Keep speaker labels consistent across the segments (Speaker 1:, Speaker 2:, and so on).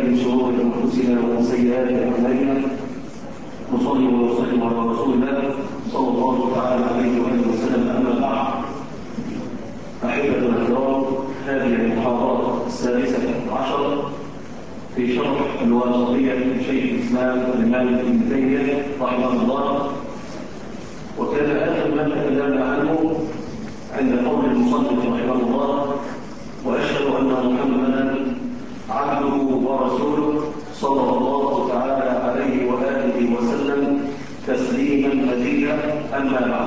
Speaker 1: من شرور أنفسنا ومن سيئات أعمالنا. نصلي ونسلم على رسول الله صلى الله تعالى عليه وآله وسلم. أما بعد، أحبتنا الكرام، هذه المحاضرة السادسة عشر في شرح الواسطية لشيخ الإسلام الإمام ابن تيمية رحمه الله. وكان آخر ما تكلمنا عنه عند قول المصنف رحمه الله: وأشهد أن محمدا عبده ورسوله صلى الله تعالى عليه وآله وسلم تسليما مزيدا. أما بعد،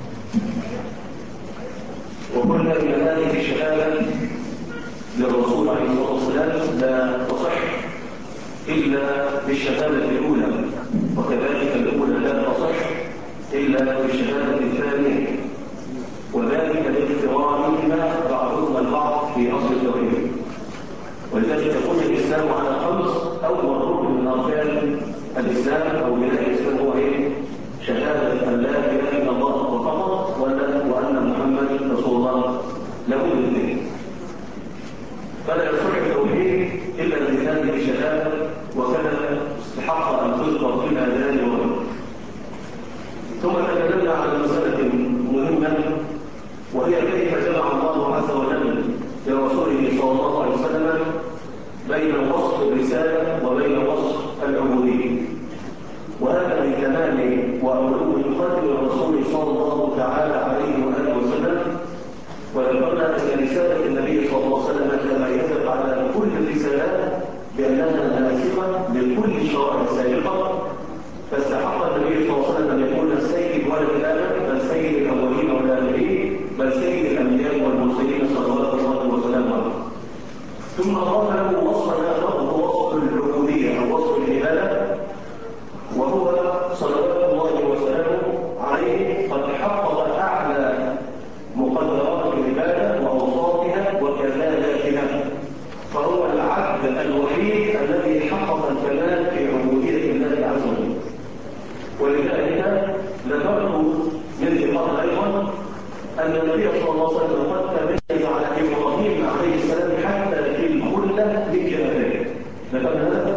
Speaker 1: وقلنا إن هذه الشهادة للرسول عليه الصلاة والسلام لا تصح إلا بالشهادة الأولى، وكذلك الأولى لا تصح إلا بالشهادة الثانية، وذلك لاقترانهما بعضهما البعض في أصل التوحيد. ولذلك يكون الإسلام على خمس. أول ركن من أركان الإسلام أو بناء الإسلام هو إيه؟ شهادة أن لا إله إلا الله فقط، وأن محمد رسول الله. له الاثنين، فلا يصح التوحيد إلا بهذه الشهادة، وكان استحق أن تذكر في الآذان والركن. ثم تكلمنا عن مسألة مهمة، وهي كيف جمع الله عز وجل لرسوله صلى الله عليه وسلم بين وصف الرسالة وبين وصف العبودية. وهذا من كمال وعلو قدر الرسول صلى الله تعالى عليه وآله وسلم. وذكرنا أن رسالة النبي صلى الله عليه وسلم تميزت على كل الرسالات بأنها ناسخة لكل الشرائع السابقة، فاستحق النبي صلى الله عليه وسلم أن يكون سيد ولد آدم، بل سيد الأولين والآخرين، بل سيد الأنبياء والمرسلين صلوات الله وسلامه عليه. ثم أضاف له وصفا آخر وهو وصف العبودية أو وصف العبادة، وهو صلوات الله وسلامه عليه قد حقق أعلى مقدرات العبادة وأوصافها وكمالاتها، فهو العبد الوحيد الذي حقق الكمال في عبودية الله عز وجل. ولذلك ذكرت من ثقات أيضا أن النبي صلى الله عليه وسلم قد تميز على إبراهيم عليه السلام حتى في الخلة من جبهته. ذكرنا هذا؟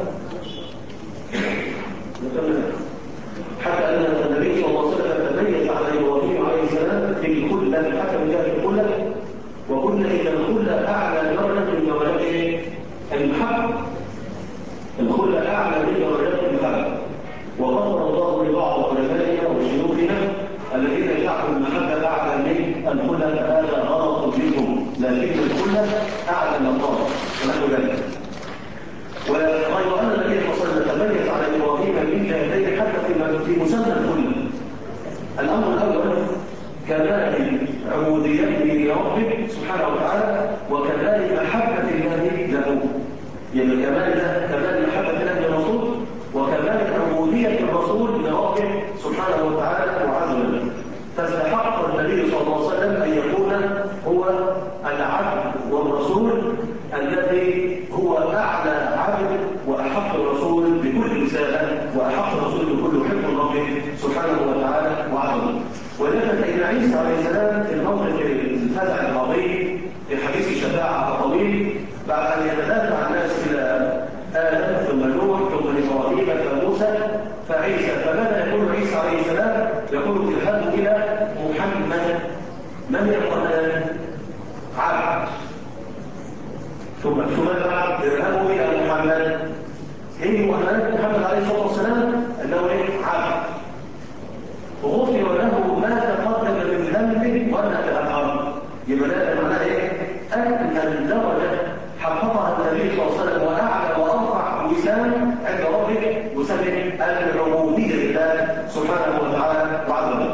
Speaker 1: حتى أن النبي صلى الله عليه وسلم تميز على إبراهيم عليه السلام في الخلة حتى من جهة الخلة، وقلنا إن الخلة أعلى درجة من درجات المحبة. الخلة أعلى من درجات المحبة. وغفر الله لبعض علمائنا وشيوخنا الذين جعلوا المحبة أعلى من الخلة، فهذا غلط منهم، لكن الخلة أعلى مقام ونحو ذلك. وغير أن النبي صلى الله عليه وسلم تميز على إبراهيم من جهتين حتى في مسمى الخلة. الأمر الأول كمال عبوديته لربه سبحانه وتعالى، وكمال محبة الله له. يعني كمال محبة الله للرسول، وكمال عبودية الرسول لربه سبحانه وتعالى وعز وجل. فاستحق النبي صلى الله عليه وسلم أن يكون هو العبد والرسول الذي هو أعلى عبد وأحق الرسول بكل رسالة، وأحق الرسول بكل حب ربه سبحانه وتعالى وعز وجل. ولذلك إن عيسى عليه السلام في الموقف الفزع العظيم في حديث الشفاعة الطويل، بعد أن يتدافع الناس إلى آدم ثم نوح ثم إبراهيم فموسى فعيسى، فماذا يقول عيسى عليه السلام؟ يقول اذهبوا إلى محمد. من يقول عبد؟ ثم بعد اذهبوا إلى محمد. إيه محمد عليه الصلاة والسلام؟ أنه عبد غفر له ما تقدم من ذنبه وما تأخر. يبقى ده معناه ايه؟ أكمل درجة حققها النبي صلى الله عليه وسلم، وأعلى وأرفع وسام عند ربه وسام العبودية لله سبحانه وتعالى وعز وجل.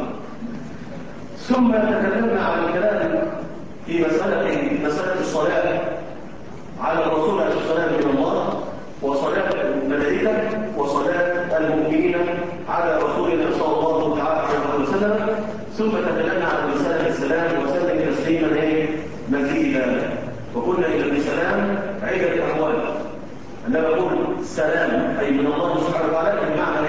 Speaker 1: ثم تكلمنا عن الكلام في مسألة الصلاة على الرسول عليه الصلاة والسلام من الله، وصلاة الملائكة، وصلاة المؤمنين على رسولنا صلى الله عليه وسلم. ثم تكلمنا عن رسالة السلام وسلم تسليما مزيدا. وقلنا إن السلام عدة أحوال. عندما نقول السلام أي من الله سبحانه وتعالى بمعنى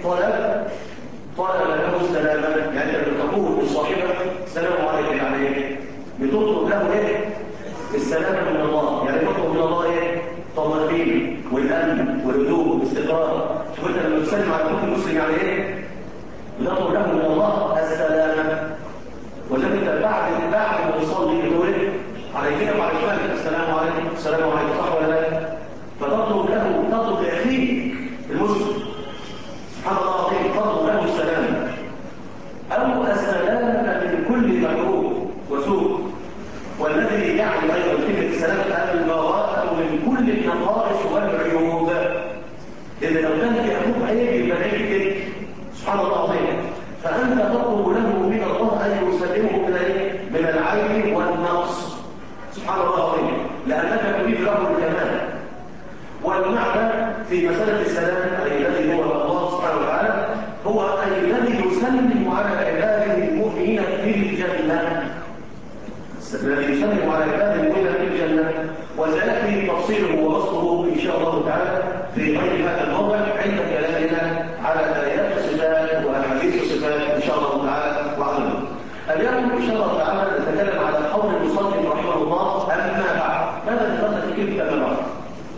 Speaker 1: طلب له السلامة. يعني لما تقول لصاحبك السلام عليك، يعني بتطلب له السلامة من الله، يعني تطلب من الله طمأنينة والأمن الامن والهدوء والاستقرار. شوف انت لما تسلم على اخوك المسلم يعني ايه؟ نطلب له من الله السلامه. وجدت بعد ما تصلي تقول ايه؟ على يمينك وعلى شمالك السلام عليكم السلام عليكم، صح ولا لا؟ فتطلب لاخيك المسلم سبحان الله العظيم تطلب له السلامه او السلامه من كل مكروه وسوء. والذي يعني ايضا كلمه السلامه البراءه من كل النقائص والعيوب. لان لو كان في اخوك عيب يبقى عيب كده سبحان الله العظيم. فانت تطلب له من الله ان يسلمه من العيب والنقص سبحان الله العظيم، لانك تريد له الكمال. والمعنى في مساله السلام اي الذي هو الله سبحانه وتعالى هو اي الذي يسلم على عباده المؤمنين في الجنه. الذي يسلم على عباده المؤمنين في الجنه، وسياتي تفصيله ووصفه ان شاء الله تعالى في غير هذا الموضع عند كلامنا على ايات الصفات واحاديث الصفات ان شاء الله تعالى وعلمه. اليوم ان شاء الله تعالى نتكلم على قول المصنف رحمه الله اما بعد. ماذا تفضل في كلمه اما بعد؟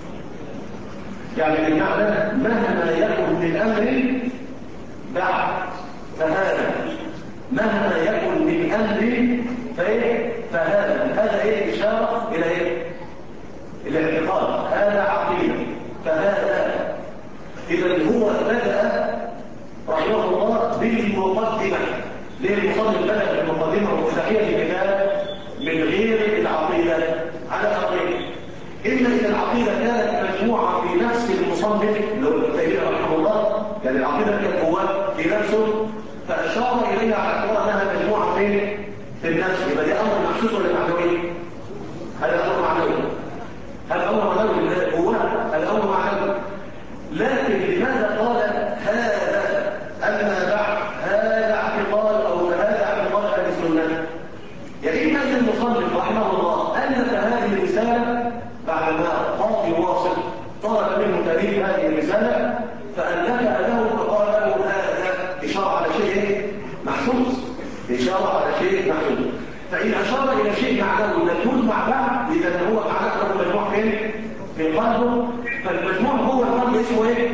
Speaker 1: يعني بمعنى مهما يكن من امر بعد فهذا، مهما يكن من امر فهذا ايه؟ اشاره الى ايه؟ الاعتقاد. هذا عقيده فهذا. اذا هو بدا رحمه الله بالمقدمه. ليه المصنف بدا بالمقدمه وتحيه الكتاب من غير العقيده على امرين؟ اما ان العقيده كانت مجموعه في نفس المصنف اللي هو ابن تيميه رحمه الله، يعني العقيده كانت جواه في نفسه فاشار اليها على اعتبار انها مجموعه في النفس. يبقى ده امر محسوس ولا معنوي؟ هذا امر معنوي. هذا امر معنوي جواه، هذا امر معنوي. لكن لماذا قال هذا اما بعد؟ هذا اعتقاد او هذا اعتقاد اهل السنه. يعني اما ان المصنف رحمه الله الف هذه الرساله بعدما قاضي واصل طلب منه تاليف هذه الرساله فالفها له فقال له هذا اشاره على شيء محسوس، اشاره على شيء محسوس. فان اشار الى شيء معنوي مجهول مع بعض اذا هو معناه مجموع فين؟ في قلبه. فالمجموع هو القلب اسمه ايه؟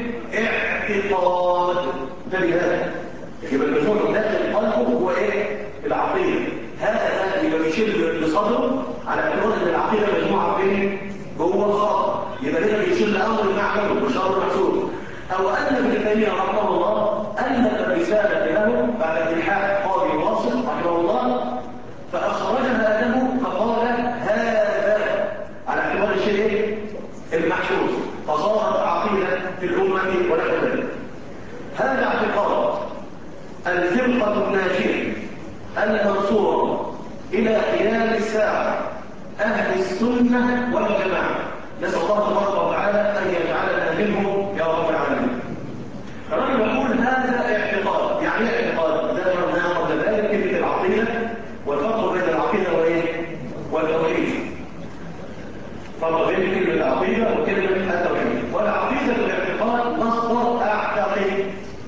Speaker 1: اعتقاد. ده بهذا يبقى المجموع داخل قلبه هو ايه؟ العقيده. هذا يبقى بيشير بصدره على اعتبار ان العقيده مجموعه فين؟ جوه الخاطر. يبقى هنا بيشير لامر معنوي مش امر محسوس. او ان ابن تيميه رحمه الله الف رساله له بعد الحاق قاضي واصل رحمه الله فاخرجها له فقال هذا على اعتبار الشيء المحسوس فصارت عقيده في الامه ونحو ذلك. هذا اعتقاد الفرقه الناجيه المنصوره الى قيام الساعه اهل السنه والجماعه. نسال الله تبارك وتعالى ان يجعلنا منهم يا رب العالمين. الرجل يقول هذا اعتقاد. يعني ايه اعتقاد؟ ذكرنا قبل ذلك كلمه العقيده والفرق بين العقيده وايه؟ والتوحيد. فرق بين كلمه العقيده وكلمه التوحيد. والعقيده الاعتقاد مصدر اعتقد.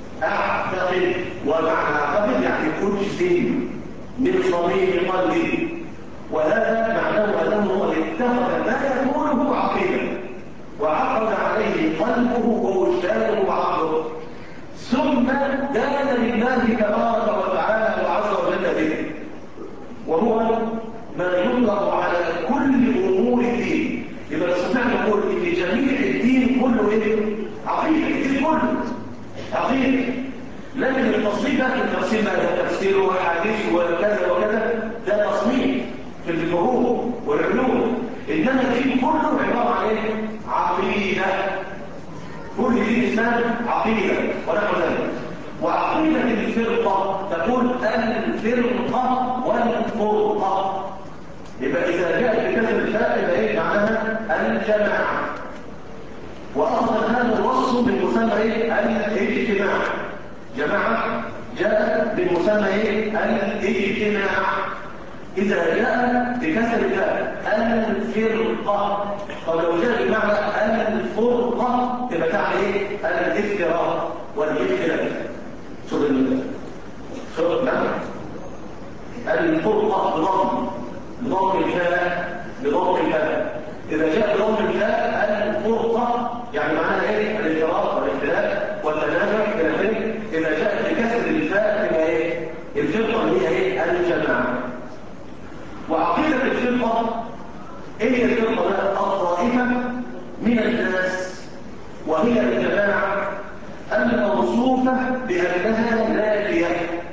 Speaker 1: ومعنى اعتقد يعني اجزم من صميم قلبي. وهذا معناه انه قد اتخذ ما يقوله عقيده وعقد عليه قلبه ووجدانه وعقله ثم دان لله تبارك وتعالى وعز وجل به. وهو ما يطلق على كل امور الدين. يبقى نستطيع نقول ان جميع الدين كله ايه؟ عقيده. الدين كله عقيده. لكن التصنيف ده التقسيم ده تفسير وحديث وكذا وكذا ده تصنيف في الفروع والعلوم. انما الدين كله عباره عن ايه؟ عقيده. كل دين الاسلام عقيده ونحو ذلك. وعقيده الفرقه تقول الفرقه والفرقه. يبقى اذا جاءت بكسر الفاء يبقى ايه معناها؟ الجماعه. واخذ هذا الوصف من مسمى ايه؟ الاجتماع. جماعه جاء بمسمى ايه؟ الاجتماع. إذا جاء بكسر الفاء الفرقة. طب لو جاء بمعنى الفرقة تبقى تعني ايه؟ الافتراق والاختلاف. شوف نعم الفرقة بضم الفاء. إذا جاء بضم الفاء الفرقة يعني معناها ايه؟ وهي الجماعة الموصوفة بأنها نافية.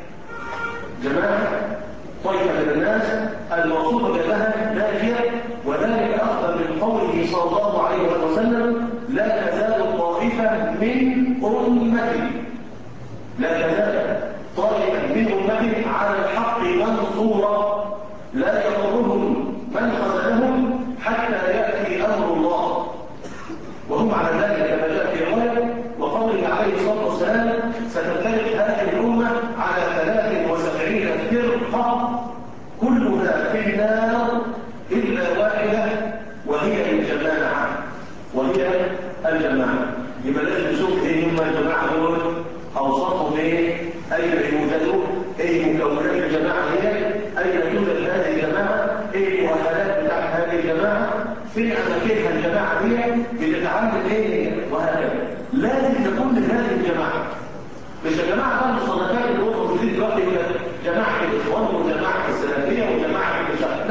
Speaker 1: جماعة طائفة من الناس الموصوفة بأنها نافية، وذلك أخذ من قوله صلى الله عليه وسلم: لا تزال طائفة من أمتي، لا تزال طائفة من أمتي على الحق منصورة لا يضرهم من خذلهم حتى يأتي أمر الله، وهم على ذلك كما جاء في رواية. وقوله عليه الصلاة والسلام: ستفترق هذه الأمة على 73 فرقة كلها في النار إلا واحدة وهي الجماعة، وهي الجماعة. يبقى لازم نشوف ايه هم الجماعة دول، أوصافهم ايه، أين يوجدوا، ايه مكونات الجماعة هي، أين توجد هذه الجماعة، ايه المؤهلات بتاعت هذه الجماعة، فين أماكنها الجماعة دي، بتتعامل ايه، وهكذا. لازم تكون لهذه الجماعة، مش الجماعة بقى المصنفات اللي هو موجودين دلوقتي جماعة الإخوان وجماعة السلفية وجماعة الإشاعة.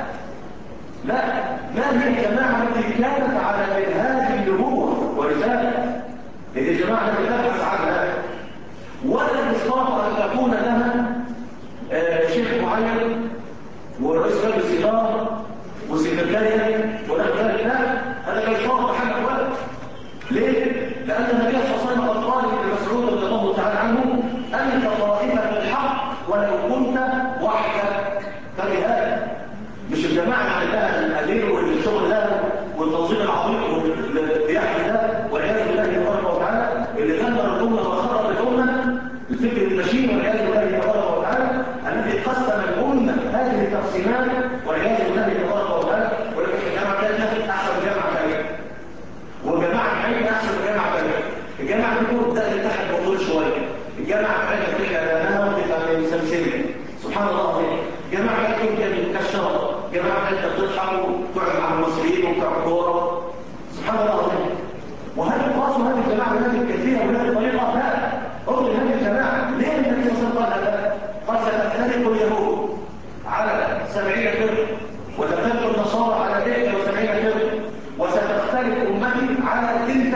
Speaker 1: لا، ما هي الجماعة التي كانت على منهاج النبوة ورسالة؟ هي الجماعة التي تبحث عنها ولا تستطيع أن تكون لها شيخ معين ورئيس مجلس إدارة وسكرتارية ونحو ذلك. لا، هذا كان شرط محمد ولد. ليه؟ لأن النبي صلى الله عليه وسلم قال لابن مسعود رضي الله تعالى عنه: أنت طائفة الحق ولو كنت وحدك. فلهذا مش الجماعة عندها الأمير والشغل ده والتنظيم العظيم واللي بيحكي ده والعياذ بالله تبارك وتعالى اللي دمر الأمة وخرب الأمة، الفكر المشين والعياذ بالله تبارك وتعالى الذي قسم الأمة هذه التقسيمات والعياذ بالله تبارك وتعالى. ولكن الجامعة كانت أحسن جامعة ثانية، وجماعة عين أحسن جامعة ثانية. الجامعة بتقول ده اللي تحت بطول شوية، الجامعة بتاعتها تحكي أمامها وتبقى من سلسلة. سبحان الله عليك. جماعة يمكن كالشرط، جماعة انت بتضحك وتقعد مع المصريين وبتوع الكورة. سبحان الله عليك. وهل يقاسوا هذه الجماعة بهذه الكثيرة وبهذه الطريقة؟ لا. أقول هذه الجماعة ليه النبي صلى الله عليه وسلم قال ستفترق اليهود على 70 فرقة وتفترق النصارى على 71 فرقة وستفترق أمتي على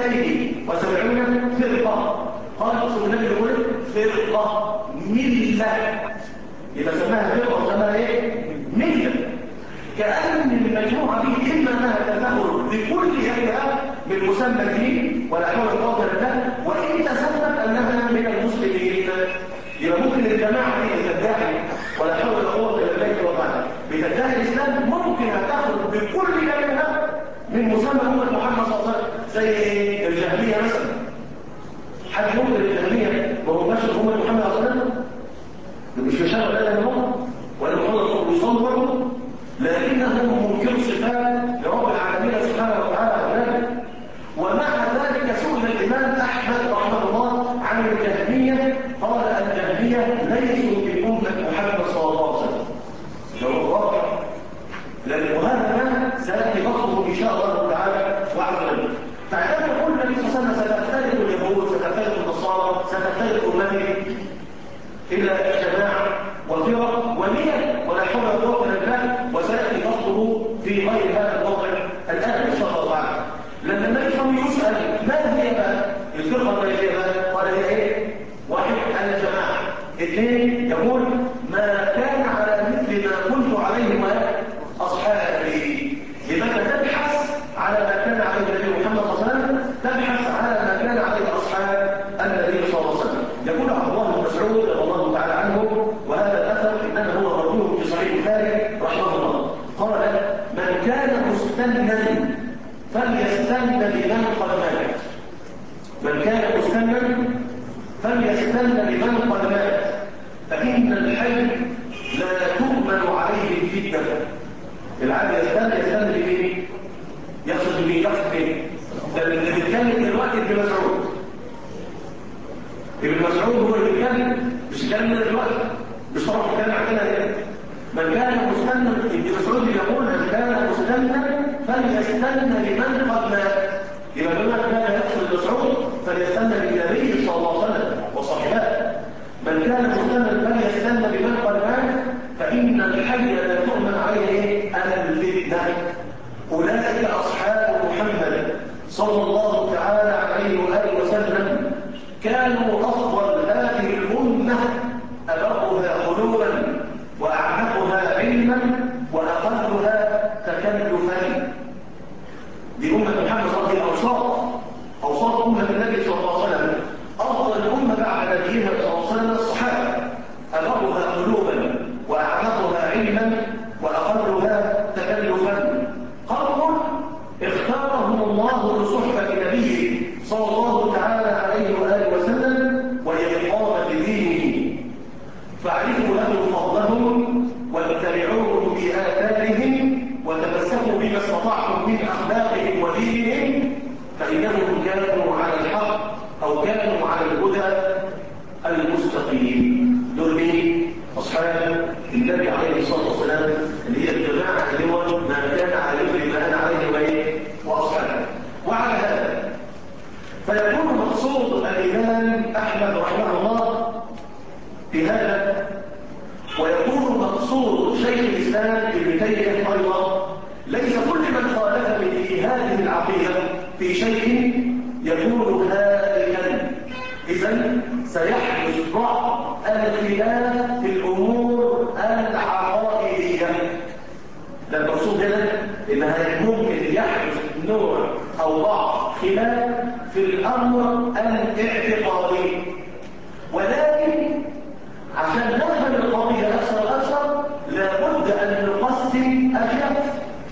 Speaker 1: 72 فرقة. قال رسول النبي يقول فرقة ملة، يبقى سماها فرقة وسماها ايه؟ ملة. كأن المجموعة دي إما أنها تدخل بكل هيئة من مسمى الدين ولا حول ولا قوة إلا بالله، وإن تسمت أنها من المسلمين. يبقى ممكن الجماعة دي تدعي ولا حول ولا قوة إلا بالله وتعالى بتدعي الإسلام، ممكن تدخل بكل هيئة من مسمى أمة محمد صلى الله عليه وسلم، زي الجهمية مثلا. حد ممكن الجهمية وهو ماشي أمة محمد صلى الله عليه وسلم؟ مش يشار ولا لا هم ولا محمد بيصور، لكنهم منكروا صفات لرب العالمين سبحانه وتعالى وذلك. ومع ذلك سئل الإمام أحمد رحمه الله عن الجهمية، قال الجهمية ليسوا في أمة محمد صلى الله عليه وسلم. جواب واضح، وهذا ما سيأتي بطله إن شاء الله تعالى وعز وجل. فعندما يقول النبي صلى الله عليه وسلم ستفترق اليهود ستفترق النصارى ستفترق أمتي إلى جماعة وفرق ونية ولا حول ولا قوة إلا بالله، وسيأتي فصله في غير هذا الموضع الآن إن شاء الله تعالى. لما النبي صلى الله عليه وسلم يسأل ما هي بقى الفرقة الناجية بقى؟ قال هي إيه؟ واحد الجماعة، اثنين يقول ما كان على مثل ما كنت عليه أصحابي. يبقى تبحث على ما كان عليه النبي محمد صلى الله عليه وسلم، تبحث على ما كان عليه أصحاب النبي صلى الله عليه وسلم. يقول عبد الله بن مسعود رضي الله تعالى عنه، وهذا الأثر إنما هو مرجوع في صحيح البخاري رحمه الله، قال من كان مستنا فليستن بمن قد مات. من كان مستنا فليستن بمن قد مات، فإن الحي لا تؤمن عليه الفتنة. العالم يستن بمين؟ يقصد بمين؟ يقصد بمين؟ ده اللي بيتكلم دلوقتي ابن مسعود. ابن مسعود هو اللي بيتكلم، مش كلام دلوقتي، مش طبعا بيتكلم عندنا هنا. من كان مستنا، ابن مسعود يقول من كان مستنا فليستن بمن قد مات. يبقى بما كان يقصد مسعود فليستن بالنبي صلى الله عليه وسلم وصحبه. من كان مستنا فليستن بمن قد مات، فإن الحي لا تؤمن عليه الفتنة. أولئك أصحاب محمد صلى الله الله تعالى عليه وآله وسلم كانوا أفضل هذه الأمة أبرها خلوا وأعمقها علما وأقلها تكلفا. دي أمة محمد صلى الله عليه وسلم أوصاف أمة النبي صلى الله عليه وسلم. أفضل الأمة بعد نبيها صلى الله عليه وسلم الصحابة أبرها قلوبا وأعمقها علما وأقلها تكلفا. قوم اختارهم الله لصحبة نبيه صلى الله تعالى عليه وآله وسلم ولإقامة دينه، فاعرفوا لهم فضلهم واتبعوهم بآثارهم وتمسكوا بما استطعتم من أخلاقهم ودينهم، فإنهم كانوا على الحق أو كانوا على الهدى المستقيم. دول مين؟ أصحاب النبي عليه الصلاة والسلام، اللي هي الجماعة اللي هو ما كان عليه ما أنا عليه وأصحابه. وعلى هذا فيكون مقصود الإمام أحمد رحمه الله بهذا، ويكون مقصود شيخ الإسلام ابن تيمية أيضا، ليس كل من خالفني في هذه العقيدة في شيء يكون هالكا. إذن سيحدث بعض الخلاف في الأمور العقائدية. ده المقصود هنا إنها ممكن يحدث نوع أو بعض خلاف في الأمر الاعتقادي، ولكن عشان نفهم القضية أكثر لابد أن نقسم الخلاف.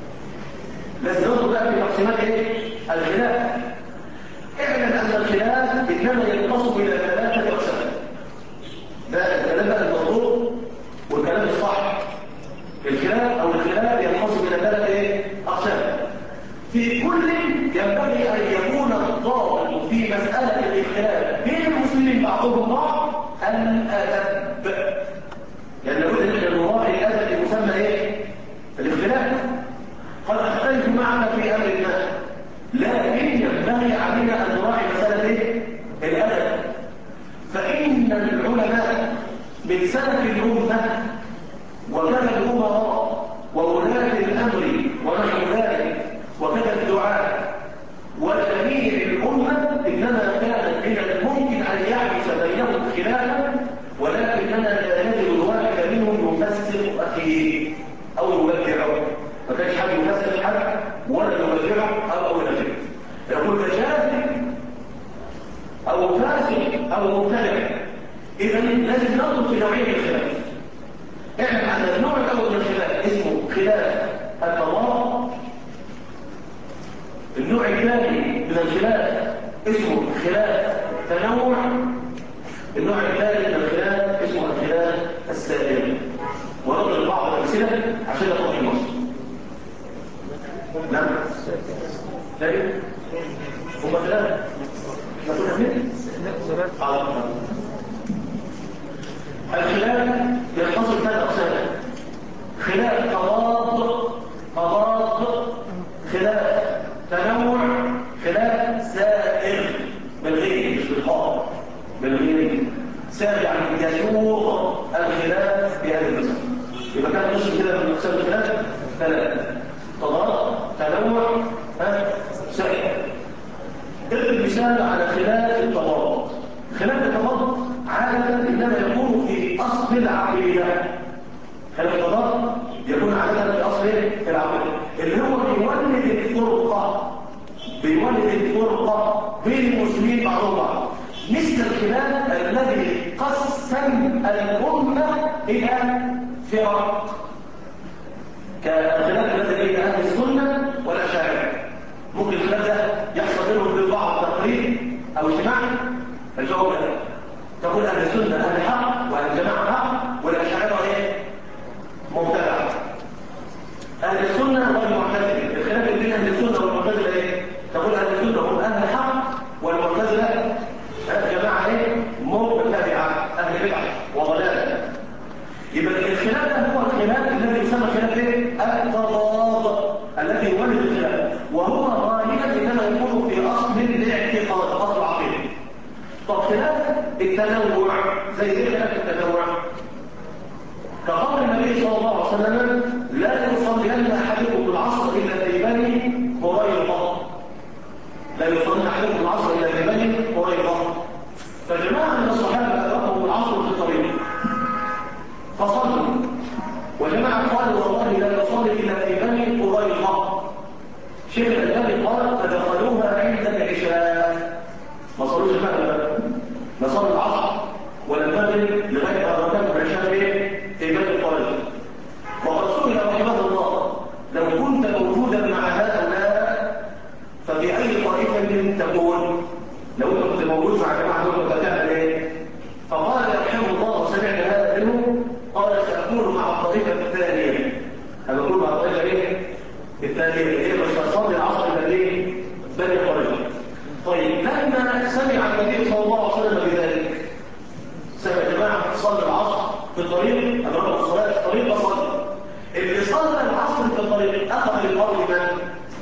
Speaker 1: لازم ننظر بقى في تقسيمات الخلاف. اعلم أن الخلاف إنما ينقسم إلى 3 أقسام. ده الكلام بقى المطلوب والكلام الصح. الخلاف ينقسم إلى 3 أقسام. في كل ينبغي أن يكون الضابط في مسألة الاختلاف بين المسلمين بعضهم بعض الأدب. يعني لابد أن نراعي الأدب المسمى الاختلاف. قد أختلف معنا في أمر ما، لكن ينبغي علينا أن نراعي مسألة الأدب. فإن العلماء من سلف الأمة وكذا الأمراء وولاة الأمر ونحو ذلك وكذا الدعاء وجميع الأمة إنما كانت من الممكن أن يحدث بينهم خلافا، ولكننا لا نجد الواحد منهم يفسر أخيه أو يبدعه. ما كانش حد يفسر حد ولا يبدعه أو ينفذه. يقول فجاهل أو فاسق أو مبتدع. إذا لازم ننظر في نوعين الخلاف. اعلم أن النوع الأول من الخلاف اسمه خلاف التضاد. النوع الثاني من الخلاف اسمه خلاف تنوع. النوع الثالث من الخلاف اسمه الخلاف السائر. ونضرب بعض الأمثلة عشان يطرح النص. نعم. طيب هم 3. نقول اثنين. الخلاف ينقسم 3 أقسام. خلاف تضاد، خلاف تنوع، خلاف سائر بالغير مش بالحاضر، بالغير سائر يعني يسوق الخلاف بهذه المسألة. يبقى كان نصف كده من أقسام الخلاف 3: تضاد، تنوع، سائر. اضرب مثال على خلاف التضاد. خلاف التضاد عادة إنما يكون في أصل العقيدة. خلاف التضاد يكون عادة في أصل العقيدة، اللي هو بيولد الفرقة بين المسلمين بعضهم بعض، مثل الخلاف الذي قسم الأمة إلى فرق، كالخلاف الذي بين أهل السنة والأشاعرة. ممكن الخلاف ده يحصل بينهم بالبعض تقريب أو اجتماع. الجواب لا. تقول أهل السنة أهل حق وأهل الجماعة حق، والأشاعرة مبتدعة. أهل السنة والمعتزلة، الخلاف بين أهل السنة والمعتزلة تقول أهل السنة هم أهل حق، والمعتزلة جماعة مبتدعة أهل بدعة وضلالة. يبقى الخلاف ده هو الخلاف الذي يسمى خلاف التضاد، الذي يولد الخلاف، وهو غالبا انما يكون في اصل الاعتقاد، اصل العقيده. طب خلاف التنوع زي ايه خلاف التنوع؟ كقول النبي صلى الله عليه وسلم: لا يصلين احدكم العصر الا في بني قريظه. لا يصلين عليكم العصر إلى بني قريظة. فجماعة من الصحابة أدركهم العصر في الطريق فصلوا، وجماعة قالوا والله لا نصلي إلا في بني قريظة. شيخ الألباني قال فدخلوها عند العشاء، ما صلوش المغرب، ما صلوا العصر ولا المغرب لغاية ما أدركوا العشاء في بني قريظة. وقد سئل رحمه الله لو كنت موجودا مع هؤلاء ففي أي طائفة تكون؟ لو أنت كنت موجود مع جماعة دول كنت هتعمل إيه؟ فقال رحمه الله وسمعت هذا منه قال سأكون مع الطائفة الثانية. أكون مع الطائفة إيه؟ الثانية اللي هي مش هتصلي العصر الذي بني قريظة. طيب لما سمع النبي صلى الله عليه وسلم بذلك، سمع جماعة صلى العصر في الطريق، أدركوا الصلاة في الطريق فصلى. اللي صلى العصر في الطريق أخذ القول من؟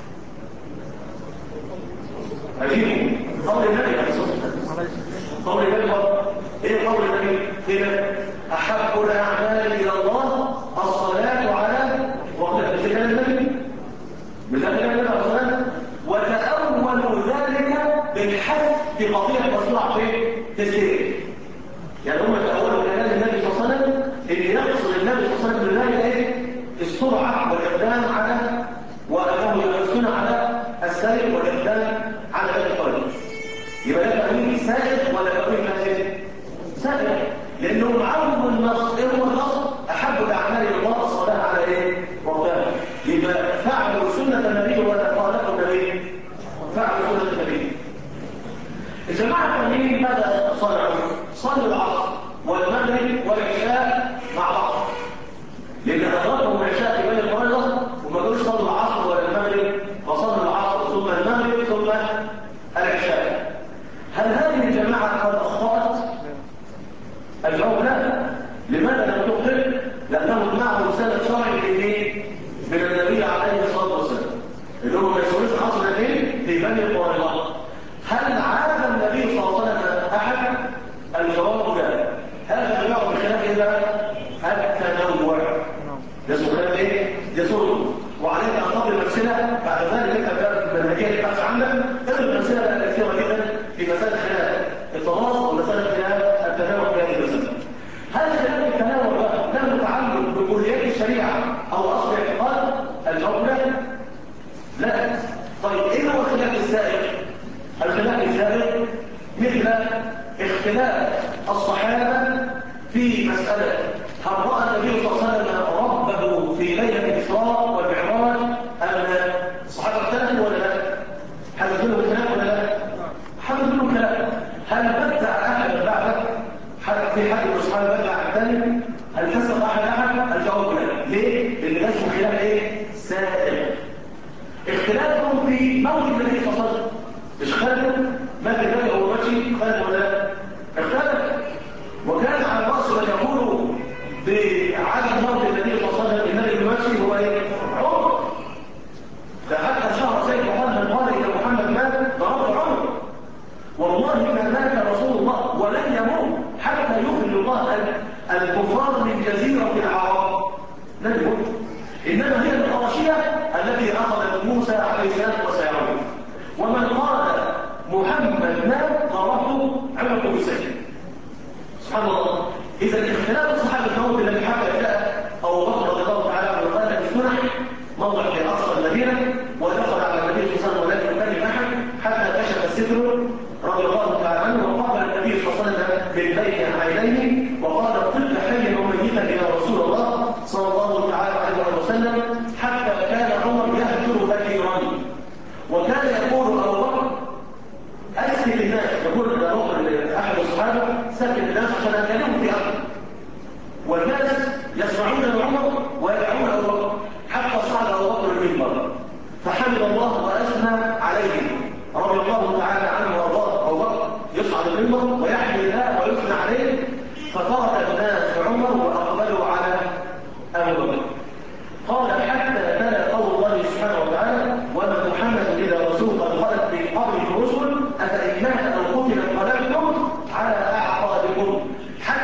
Speaker 1: عجيب قول النبي عليه الصلاة والسلام. قول النبي ايه قول النبي؟ هنا أحب الأعمال إلى الله الصلاة على وقت كلام النبي بذلك النبي عليه الصلاة والسلام، وتأول ذلك بالحث في قضية مصنوع في تسير. يعني هم تأولوا كلام النبي صلى الله عليه وسلم اللي يقصد النبي صلى الله عليه وسلم بالله ايه؟ السرعة والإقدام على وأنه يحثون على السير والإقدام على بني قريظة. يبقى ده تأويل سائر ولا تأويل فاسد؟ سائر، لأنه معهم النص. إيه هو النص؟ أحب الأعمال إلى الله الصلاة على إيه؟ وقتها. يبقى فعلوا سنة النبي ولا خالفوا النبي؟ فعلوا سنة النبي. الجماعة التانيين ماذا صلوا العصر والمغرب والعشاء مع بعض، لأن أدركهم العشاء في بني قريظة وما قالوش صلوا العصر ولا المغرب، فصلوا العصر ثم المغرب ثم العشاء. هل هذه الجماعة قد أخطأت؟ الجواب لا. لماذا لم تخطئ؟ لأنهم معهم سنة شرعي من النبي عليه الصلاة والسلام إنهم ما يسويش العصر في بني قريظة. هل عاد النبي صلى الله عليه وسلم أحد؟ الجواب لا. هذا النوع من خلاف إيه بقى؟ التنوع. ده اسمه خلاف إيه؟ ده صورته. وعليك أن تضرب أمثلة بعد ذلك أنت المنهجية البحث عنك تضرب أمثلة كثيرة جدا في مسألة خلاف التراث ومسألة خلاف التنوع في هذه المسألة. هل خلاف التنوع بقى له متعلق بكليات الشريعة أو أصل اعتقاد؟ الجواب لا. لا. طيب إيه هو الخلاف السائر؟ الخلاف السابق مثل اختلاف الصحابة في مسألة هل رأى النبي صلى الله عليه وسلم ربه في ليلة الإسراء والمعراج أم لا؟ الصحابة اختلفوا ولا لا؟ حدثوا لهم كلام ولا لا؟ حدثوا لهم كلام. هل بدع أحد بعدك؟ في حد من الصحابة بدع الثاني؟ هل فسق أحد؟ الجواب لا. ليه؟ لأن ده اسمه خلاف إيه؟ سائر. اختلافهم في موت النبي صلى الله عليه وسلم مش خالف مات النبي او ماشي خالف ولا لا؟ اختلف. وكان على الراس من يقول بعدد موت النبي صلى الله عليه وسلم النبي ماشي هو ايه؟ عمر. ده حتى شهر سيد محمد قال اذا محمد مات ضربت عمر. والله ما مات رسول الله ولن يموت حتى يخرج الله الكفار من جزيره العرب. لن يموت. انما هي الغاشيه التي اخذت موسى عليه السلام وسيعود. ومن قال محمد مات ضربته عنقه بالسيف. سبحان الله. اذا اختلاف الصحابه الموت الذي حكى جاء ابو بكر رضي الله تعالى عنه قال في السنح موضع في اقصى المدينه ودخل على النبي صلى الله عليه وسلم ولم يكلم احد حتى كشف الستر رضي الله تعالى عنه وقبل النبي صلى الله عليه وسلم من بين عينيه وقال طب حيا وميتا يا رسول الله صلى الله تعالى عليه وسلم حتى كان عمر يهجر كثيرا. وكان يقول ابو بكر اسكت الناس، يقول احد الصحابه سكت الناس عشان اكلمهم في امر. والناس يسمعون عمر ويدعون ابو بكر حتى صعد ابو بكر المنبر فحمد الله واثنى عليه رضي الله تعالى عنه وارضاه. ابو بكر يصعد المنبر ويحمد الله ويثنى عليه فترك الناس عمر واقبلوا على ابو بكر. قال حتى تلا قول الله سبحانه وتعالى وما محمد الا رسول قد خلت من قبله الرسل افان مات او قتل انقلبتم على اعقابكم. حتى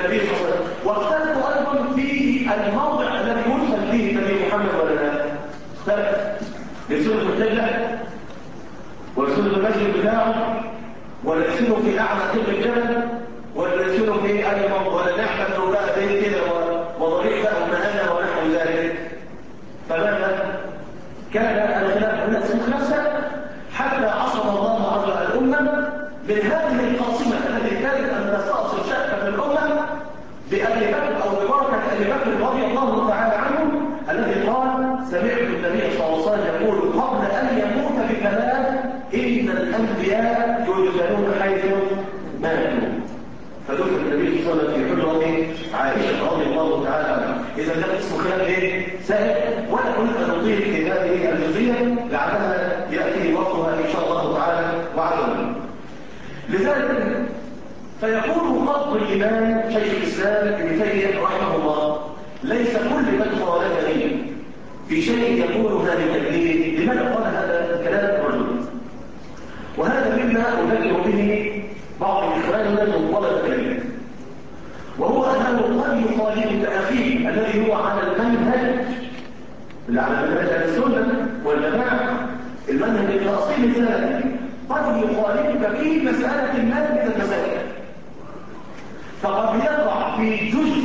Speaker 1: النبي صلى الله عليه وسلم. واختلفوا ايضا في الموضع الذي يدخل فيه النبي محمد ولا لا؟ اختلف. يرسلوا في القبله ويرسلوا في المسجد بتاعه، ولا يرسلوا في اعلى قبل الجبل، ولا يرسلوا في اي موضع، ولا نحمل بقى زي كده وضريح بقى ومهانه ونحو ذلك. فماذا كان الخلاف سهل حتى عصم الله عز وجل الامه من هذه القاصمه التي كانت ان تستأصل شأفة الامه بأبي بكر او ببركه ابي بكر رضي الله تعالى عنه، الذي قال: سمعت النبي صلى الله عليه وسلم يقول قبل ان يموت بثلاث: ان الانبياء يدفنون حيث ماتوا. فدفن النبي صلى الله عليه وسلم في حجره عائشه رضي الله تعالى عنها. اذا كان اسمه خلاف ايه؟ سهل، ولا اريد ان اطيل في هذه الجزئيه لعلها ياتي وقتها ان شاء الله تعالى وعلا. لذلك فيقول فضل الإمام شيخ الإسلام ابن تيمية رحمه الله: ليس كل من خالفني في شيء يقولها للتكليف. لماذا قال هذا الكلام الرجل؟ وهذا مما أذكر به بعض إخواننا من طلبة العلم، وهو أنه قد يخالف أخيه الذي هو على المنهج أهل السنة والجماعة، المنهج الأصيل السلفي، قد يخالفك في مسألة ما من المسائل، فقد يقع في جزء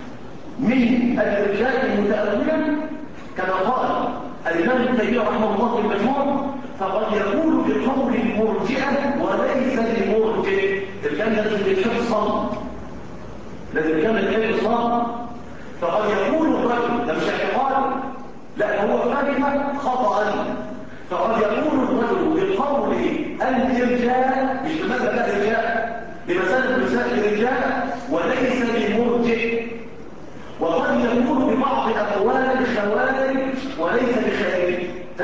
Speaker 1: من الإرجاء متأولا كما قال الإمام ابن تيمية رحمه الله في المجموع، فقد يقول بقول المرجئة وليس بمرجئ. الكلام لازم يتحفظ، لازم يتحفظ صح. فقد يقول الرجل، ده مش اعتقاد، لا هو فهم خطأ، فقد يقول الرجل بقول الإرجاء، مش بمثل الإرجاء، بمثالة الإرجاء وليس بمرجئ، وقد يكون ببعض أقوال الخوارج وليس بخارج.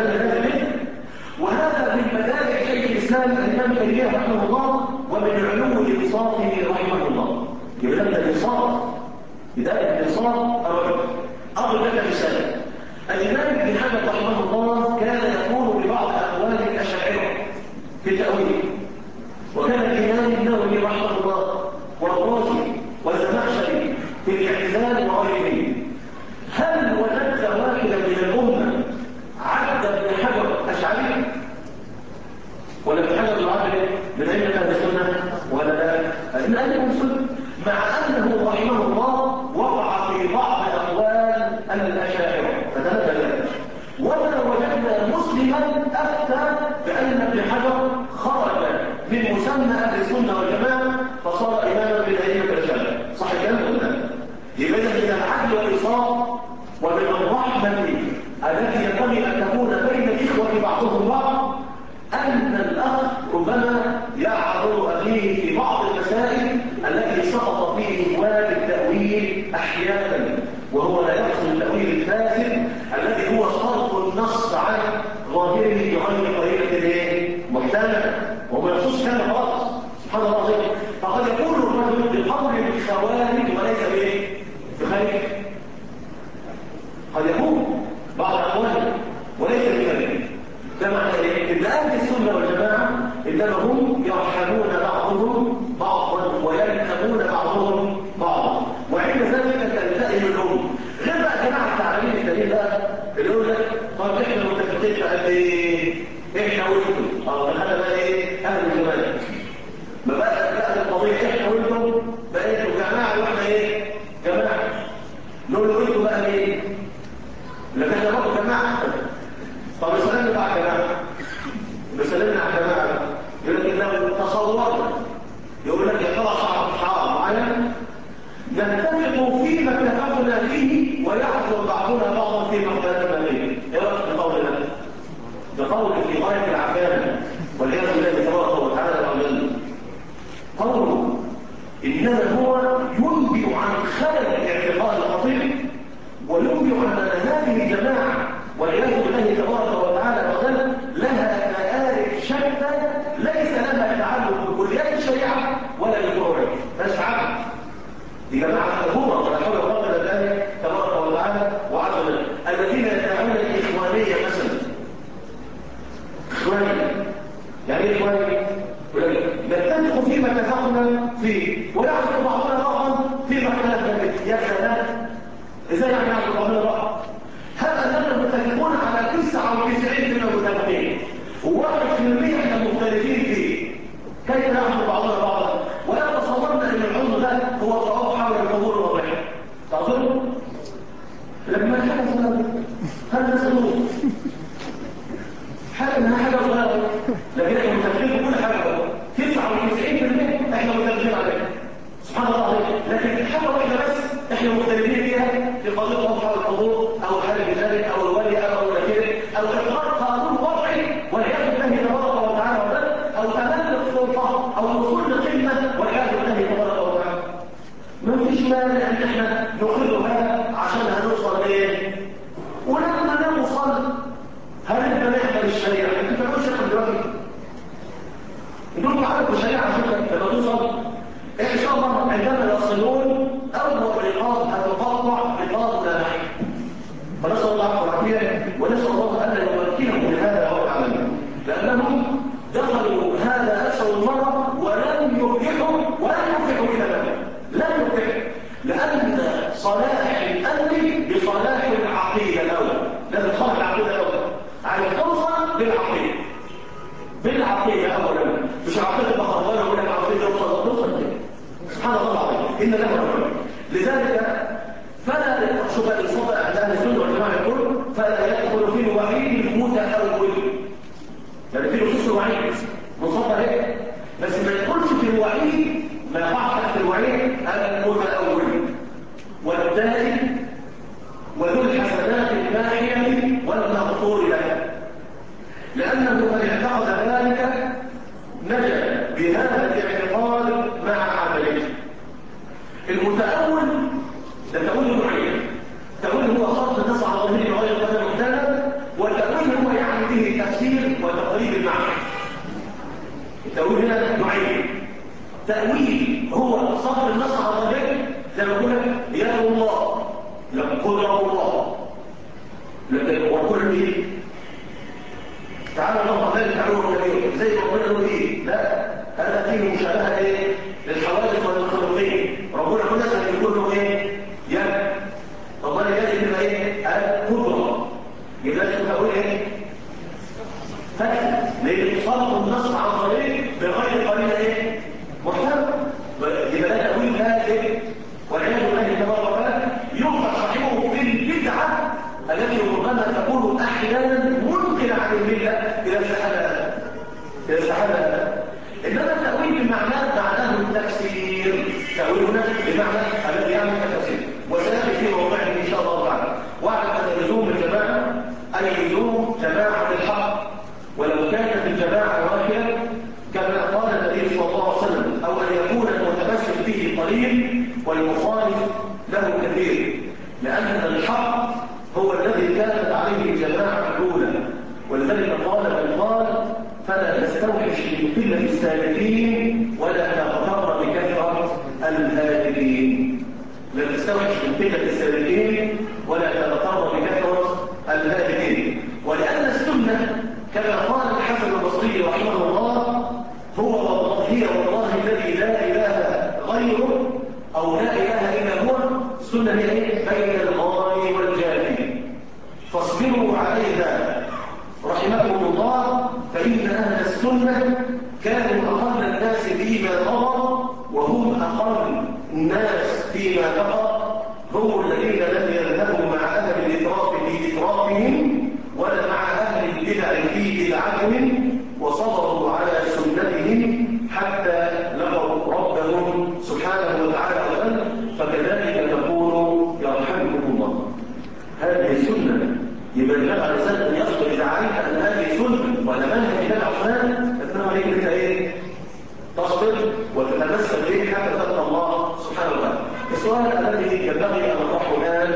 Speaker 1: وهذا من مدارك شيخ الإسلام الإمام ابن تيمية رحمه الله، ومن علو إنصافه رحمه الله. يبقى ده الإنصاف، بداية الإنصاف الرجل. أضرب لك مثال: الإمام ابن حجر رحمه الله كان يقول ببعض أقوال الأشاعرة في التأويل، وكان الإمام النووي رحمه الله والرازي والزمخشري في الاعتزال وغيره. هل وجدت واحدا من الأمة عبد ابن حجر أشعري؟ ولا ابن حجر العبد من أين أهل السنة؟ ولا لا؟ من أهل السنة، مع أنه رحمه الله وقع في بعض أقوال الأشاعرة فتنبه ذلك. ولا وجدنا مسلما أفتى بأن ابن حجر خرج من مسمى أهل السنة والجماعة فصار إماما من أئمة الرجال. صح الكلام ولا لا؟ يبقى من العدل والإنصاف ومن الرحمة التي ينبغي أن تكون بين الإخوة بعضهم بعض أن الأخ ربما يعرض أخيه في بعض المسائل التي سقط فيه واد التأويل أحيانا، وهو لا يقصد التأويل الفاسد الذي هو صرف النص عن ظاهره بغير طريقة محتملة، وهو يخص كلام خالص. سبحان الله العظيم. فقد يقول الرجل بقول الخوارج وليس بايه؟ بخارج. قد يقول بعض اقواله وليس بخارج. ده معنى ايه؟ ان اهل السنه والجماعه انما هم يرحمون بعضهم بعضا ويلتمون بعضهم بعضا، وعند ذلك تلتئم الامه. غير بقى جماعه التعليم الدليل بقى اللي يقول لك طب احنا متفقين في قد ايه؟ احنا وانتم. هذا بقى ايه؟ اهل الجماعه. ما بقى القضيه احنا وانتم بقى انتم جماعه واحنا ايه؟ جماعه. نقول له انتم بقى ايه؟ لكن احنا برضه جماعه. طب سلمنا بقى على جماعه. بسلمنا على جماعه. يقول لك لو تصورنا يقول لك يا ترى شعار معين نتفق فيما اتفقنا فيه ويعذر بعضنا بعضا فيما اختلفنا فيه. ايه رايك في القول ده؟ ده قول في غايه العفانه والعياذ بالله تبارك وتعالى وجل. قوله انما هو ينبئ عن خلل الاعتقاد الخطير، وينبئ عن ان هذه الجماعه والعياذ بالله تبارك وتعالى وجل لها مآرب شتى ليس لها تعلق بكليات الشريعه ولا بالفروع. فاسعى دي جماعه مفهومه ولا حول ولا قوه الا بالله تبارك وتعالى وعز وجل. الذين يدعون الاخوانيه مثلا، اخواني يعني ايه اخواني؟ نتفق فيما اتفقنا فيه ويعرف بعضنا بعضا فيما كلام يا سلام. ازاي يعني نعبد ربنا بقى؟ هل اننا متفقون على 99% متفقين و1% احنا مختلفين فيه؟ كيف نعبد بعضنا بعضا؟ ولا تصورنا ان العضو ده هو طواف حول القبور الواضحه. تعذروا؟ لما حاجه صغيره هذا صدور حاجه انها حاجه صغيره، لكن احنا متفقين في كل حاجه. 99% احنا متفقين عليها سبحان الله. لكن حاجه واحده بس احنا مختلفين فيها في قضيه طواف حول القبور او حل ذلك او الولي او غيره او اقرار قانون وضعي والعياذ بالله تبارك وتعالى، او تملك السلطه او الوصول لقمه والعياذ بالله تبارك وتعالى. ما فيش مانع ان احنا نقر هذا عشان هنوصل ايه؟ ولما نوصل هل انت نعمل الشريعه؟ انت ما تقولش احنا دلوقتي انتوا عارفوا الشريعه عشان لما توصل ان شاء الله عندما يصلون اول رقاب هتقطع رقاب لا نحن. فنسال الله العافيه ونسال الله ان يمكنهم من هذا رب العالمين، لانهم دخلوا هذا اكثر المره ولم يفلحوا الى ذلك. لم يفلحوا لان صلاح الامر بصلاح العقيده الاول. لازم تصلح العقيده الاول، عايز توصل بالعقيده اولا، مش عقيده بخربانه ولا عقيده توصل سبحان الله العظيم. ان له رجل لذلك فلا شوف الصدق عند اهل السنه والجماعه يقول فلا يدخل في الوعيد المتاول. يعني في نصوص الوعيد منصفه ايه؟ بس ما يدخلش في الوعيد، ما يقعش تحت الوعيد المتاول والتالي وذو الحسنات الناحيه والمغفور له، لانه من اعتقد ذلك نجا بهذا الاعتقاد مع عمله. المتأول ده تأويل معين، تأويل هو صرف النص على ظاهره بغير قدر محتمل، والتأويل هو يعني به تفسير وتقريب المعنى. التأويل هنا نوعين، تأويل هو صرف النص على ظاهره زي ما قلنا يد الله قدرة الله وكل ايه؟ تعالى الله ذلك تعالوا النبي زي ما قلنا ايه؟ لا هذا فيه مشابهه ايه؟ للحوادث والمخلوقين. ربنا كل سنه يقول له ايه؟ يد. ربنا يد يبقى ايه؟ القدره. يبقى اسمه تقول ايه؟ فاسد، لان صرف النص عن طريق بغير قرينه ايه؟ محتمل. يبقى ده تاويل فاسد والعياذ بالله تبارك وتعالى. يوقع صاحبه في البدعه التي ربما تكون احيانا منقله عن المله الى استحاله. انما التاويل معناه التفسير. تاويل هنا بمعنى الذي يعمل التفسير، وسناتي في موضعه ان شاء الله تعالى. واعلم ان لزوم الجماعه اي لزوم جماعه الحق، ولو كانت الجماعه واحده كما قال النبي صلى الله عليه وسلم، او ان يكون المتمسك به قليل والمخالف له كثير، لان الحق هو الذي كانت عليه الجماعه الاولى. ولذلك قال فلا تستوحش من قله السالكين ولا تغتر بكثره الهادئين. لا تستوحش من قله السالكين ولا تغتر بكثره الهادئين. ولان السنه كما قال الحسن البصري رحمه الله هي والله الذي لا اله غيره او لا اله الا هو. السنه هي بين الغالي والجافي فاصبروا عليها رحمكم الله، فإن أهل السنة كانوا أقل الناس فيما مضى وهم أقل الناس فيما بقى. هم الذين لم يذهبوا مع أهل الإطراف في إطرافهم ولا مع أهل البدع في بدعتهم، وصبروا على سنتهم حتى لقوا ربهم سبحانه وتعالى وسلم. فكذلك نقول يرحمكم الله. هذه السنة يبقى الجمع الإنسان أن يصبر إذا علمت أن هذه سنة ولا منهج إلى العثمان، فإنما عليك أنت إيه؟ تصبر وتتمسك به حتى تلقى الله سبحانه وتعالى. السؤال الذي ينبغي أن نطرحه الآن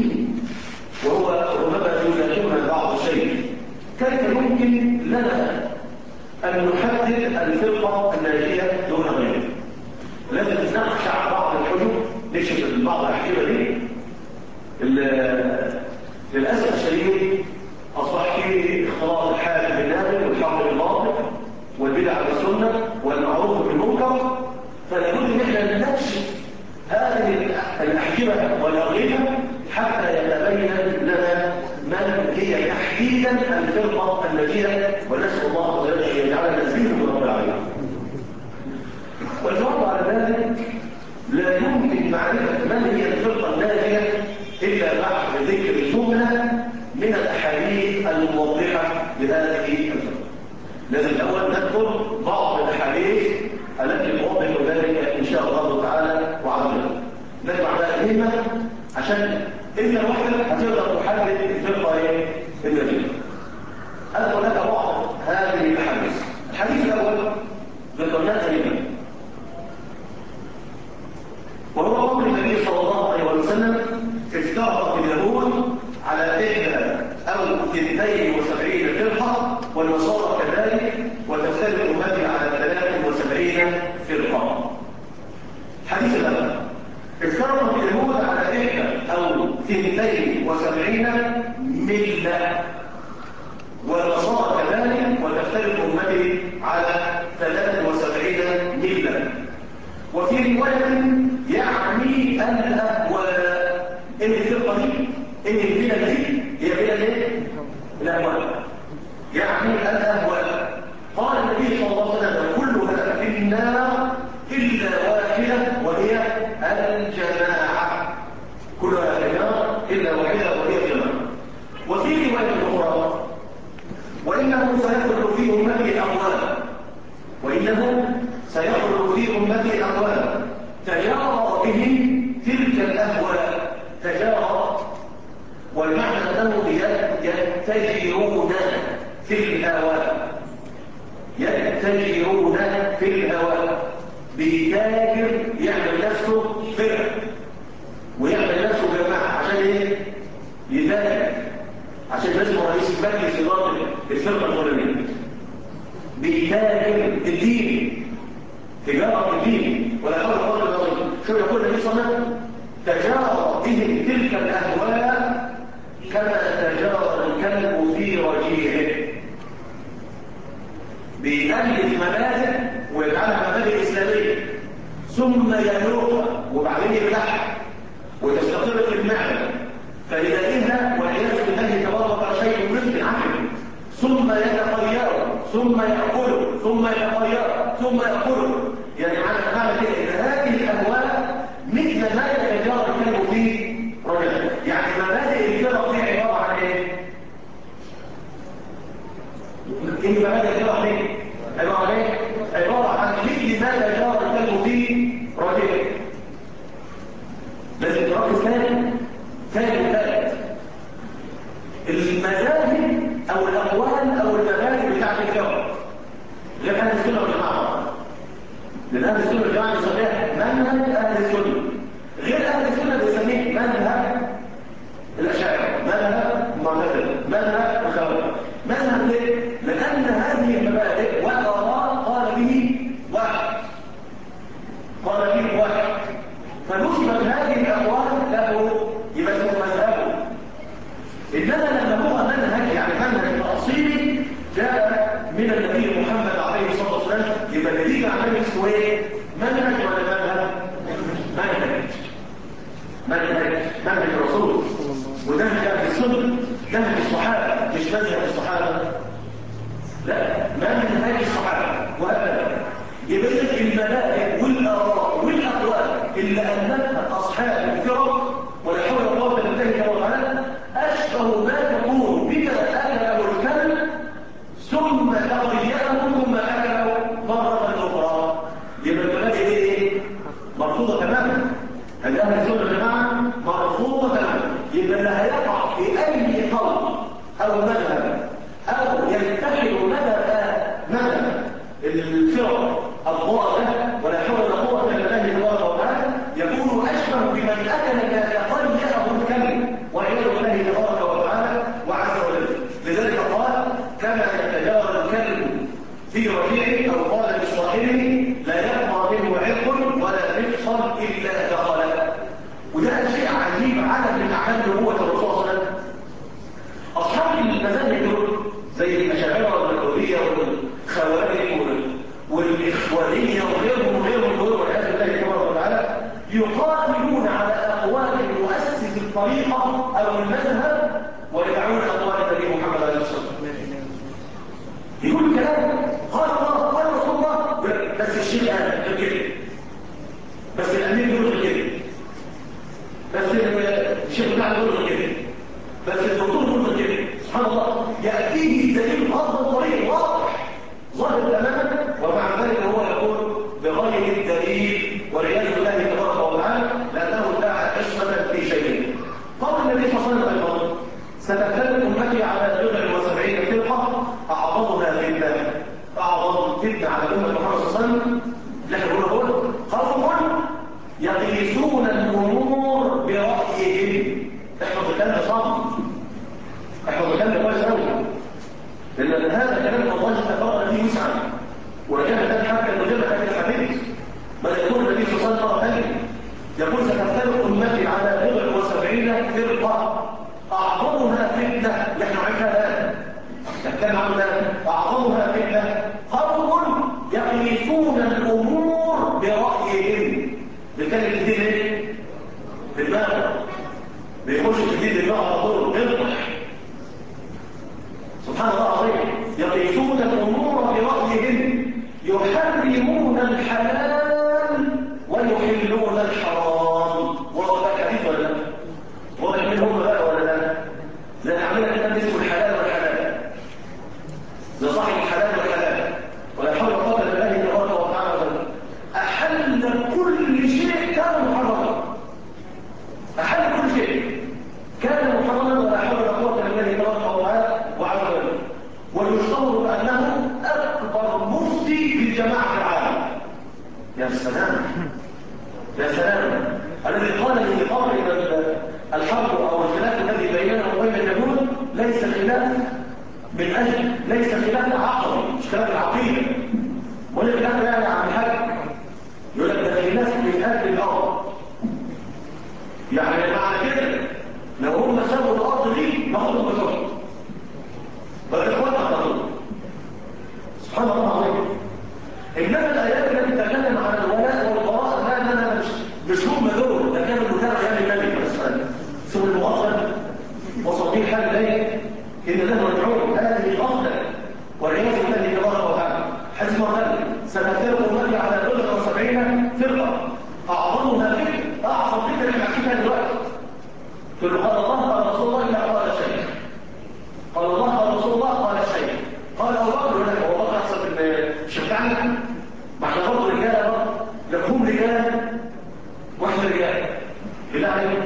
Speaker 1: وهو ربما يذكرنا بعض الشيء، كيف يمكن لنا أن نحدد الفرقة الناجية دون غيرها؟ لازم نخشع بعض الحجج، نكشف بعض الأحجبة دي. للأسف الشديد أصبح فيه اختلاط الحال بالنابل والحق بالباطل والبدع بالسنة والمعروف بالمنكر، فلا بد ان احنا نكشف هذه الأحجبة والأغلبة حتى يتبين لنا من هي تحديدا الفرقة الناجية، ونسأل الله عز وجل أن يجعلنا نسلم رب العالمين. والجواب على ذلك لا يمكن معرفة من هي الفرقة الناجية إلا بعد ذكر جملة من الأحاديث الموضحة لهذه الفرقة. لازم الأول نذكر بعض الأحاديث التي توضح ذلك إن شاء الله تعالى وعز وجل. نجمع بقى الهمة عشان إنت لوحدك هتقدر تحدد الفرقة الناجية. أذكر لك بعض هذه الأحاديث. الحديث الأول ذكرناه تقريبا، وهو قول النبي صلى الله عليه وسلم: افترقت اليهود على 72 فرقة والنصارى كذلك، وتفترق أمتي على 73 فرقة. الحديث الأول: افترقت اليهود على 72 ملة والنصارى كذلك، وتفترق أمتي على 73 ملة. وفي رواية يعني الأهواء. إن الفرقة دي إن البلد دي هي بلد إيه؟ الأهواء، يعني الأهواء. قال النبي صلى الله عليه وسلم: كلها في النار إلا واحدة وهي الجماعة. كلها في النار إلا واحدة وهي الجماعة. وفي رواية أخرى: وإنه سيخرج في أمتي أقوام، وإنه سيخرج في أمتي أقوام تجارى بهم تلك الأهواء. تجارى، والمعنى أنه يتجرون في الهواء. يتجرون في الهواء. بيتاجر، يعمل نفسه فرق ويعمل نفسه جماعة. عشان إيه؟ يتاجر، عشان اسمه رئيس مجلس إدارة الفرقة الفلانية. بيتاجر الدين، تجارة الدين، ولا حول ولا قوة إلا بالله. شو يقول النبي صلى الله عليه وسلم: تجارى بهم تلك الأهواء كما تجارى الكلب في رجيعه. بيألف مبادئ ويجعلها مبادئ إسلامية، ثم ينوقها وبعدين يفتحها وتستقر في المعدة، فيلاقيها والعياذ بالله تبارك شيء مثل عقل، ثم يتغير، ثم يأكله، ثم يتغير، ثم يأكله. يعني معنى كده ان هذه الاهواء مثل ما يتجارى الكلب في رجل. يعني مبادئ الفرق دي عباره عن ايه؟ ان مبادئ الفرق دي عباره عن ايه؟ عباره عن مثل ما تجارى الكلب في رجل. لازم تركز ثالث المذاهب او الاقوال او المبادئ بتاعت الفرق غير اهل السنه والجماعه. لأن أهل السنة والجماعة بيسميها منهج أهل السنة، غير أهل السنة بيسميه منهج الأشاعرة، منهج المعتزلة، منهج الخوارج. منهج ليه؟ لأن هذه المبادئ والآراء قال به واحد، فنسبت هذه الأقوال له يبقى اسمه مذهبه. إنما لما هو منهج، يعني منهج تأصيلي جاء من النبي محمد عليه الصلاة والسلام، يبقى النتيجة عملية اسمه ايه؟ منهج ولا مذهب؟ منهج الرسول، ونهج أهل السنة، نهج الصحابة، مش منهج الصحابة، لا، منهج الصحابة. وهكذا يبقى المبادئ والآراء والأقوال اللي ألفها أصحاب الفرق ولا حول ولا قوة إلا بالله تعالى أشبه ما تكون بما أكله الكلب ثم تغيره ثم أكله مرة أخرى. يبقى المبادئ دي إيه؟ مرفوضة تماما. هل أهل السنة والجماعة مرفوضة تماما. يبقى اللي هيقع في أي قول أو مذهب أو يتحد مذهب الفرق الضالة ولا حول ولا قوة إلا بالله تبارك وتعالى يكون أشبه بمن أكل ما تغيره الكلب والعياذ بالله تبارك وتعالى وعز وجل. لذلك قال: كما يتجارى الكلب في رجيعه، أو قال لصاحبه: لا يبقى منه عرق ولا مفصل إلا دخل. وده شيء عجيب، عدد من أعمال نبوة الرسول صلى الله عليه وسلم. أصحاب المذاهب دول زي الأشاعرة والماتريدية والخوارج والإخوانية وغيرهم والعياذ بالله تبارك وتعالى، يقال الطريقة أو المذهب ويدعون أقوال النبي محمد عليه الصلاة والسلام. يقول كلام قال الله قال رسول الله، بس الشيخ قال كده، بس الأمير يقول كده، بس الشيخ بتاعنا يقول كده، بس الدكتور يقول كده. سبحان الله، يأتيه دليل أفضل طريق واضح ظاهر تماما، ومع ذلك هو يقول بغير الدليل والعياذ بالله تبارك وتعالى، لأنه ادعى عصمة في شيء. قال النبي صلى الله عليه وسلم ستفترق أمتي على 79 فرقة أعظمها فتنة. أعظم فتنة على أمة محمد صلى الله عليه وسلم نحن نقول قوم يقيسون الأمور برأيهم. احفظ الكلام صعب، احفظ الكلام كويس قوي، لأن هذا كلام الله تبارك فيه وسعا، ورجعنا ذلك حتى المجمع هذه الحديث بل يقول النبي صلى الله عليه وسلم يقول ستفترق أمتي على 79 فرقة أعظمها فتنة. نحن عندنا الآن نتكلم عن أعظمها فتنة قوم يقيسون الأمور برأيهم. بيتكلم في الدين ايه؟ بالدماغ، بيخش في الدين بالدماغ على طول بيضحك. سبحان الله العظيم، يقيسون الأمور برأيهم، يحرمون الحلال ويحلون الحرام. واضح الحديث ولا لا؟ واضح منهم بقى ولا لا؟ لأن عملنا كتاب اسمه الحلال والحلال، ده صاحب الحلال والحلال، ولا حول ولا قوة إلا بالله تبارك وتعالى. أحل كل شيء كان محرما، أحل كل شيء كان محرما، ولا حول ولا قوة إلا بالله تبارك وتعالى وعز وجل. ويشتهر بأنه أكبر مفتي في الجماعة العالم. يا سلام يا سلام، الذي قال ان قائد الحرب او الخلاف الذي بيننا وبين اليهود ليس خلاف من اجل، ليس خلاف عقلي، مش خلاف العقيده، ولا خلاف يعني عن الحج، يقول لك ده خلاف من اجل الارض. يعني معنى كده لو هم سابوا الارض دي ناخدهم بسرعه بقى اخواتنا على طول. سبحان الله العظيم. انما الايات التي تتكلم عن الولاء والبراء لا مش هم دول، ده كانوا متابع يعني النبي مثلا سوى المغفل وصديق حال اليه ان له رجعون. هذه غفله والعياذ بالله تبارك وتعالى. حديث قال سنفترق امتي على 79 فرقه اعظمها فتنه. اعظم فتنه اللي حكيتها دلوقتي تقول قال الله قال رسول الله الا قال شيء، قال الله قال رسول الله قال شيء، قال ابو بكر ولا ابو بكر احسن من الشيخ بتاعنا، ما احنا برضه رجاله برضه، لكم رجاله واحنا رجاله بالله عليك.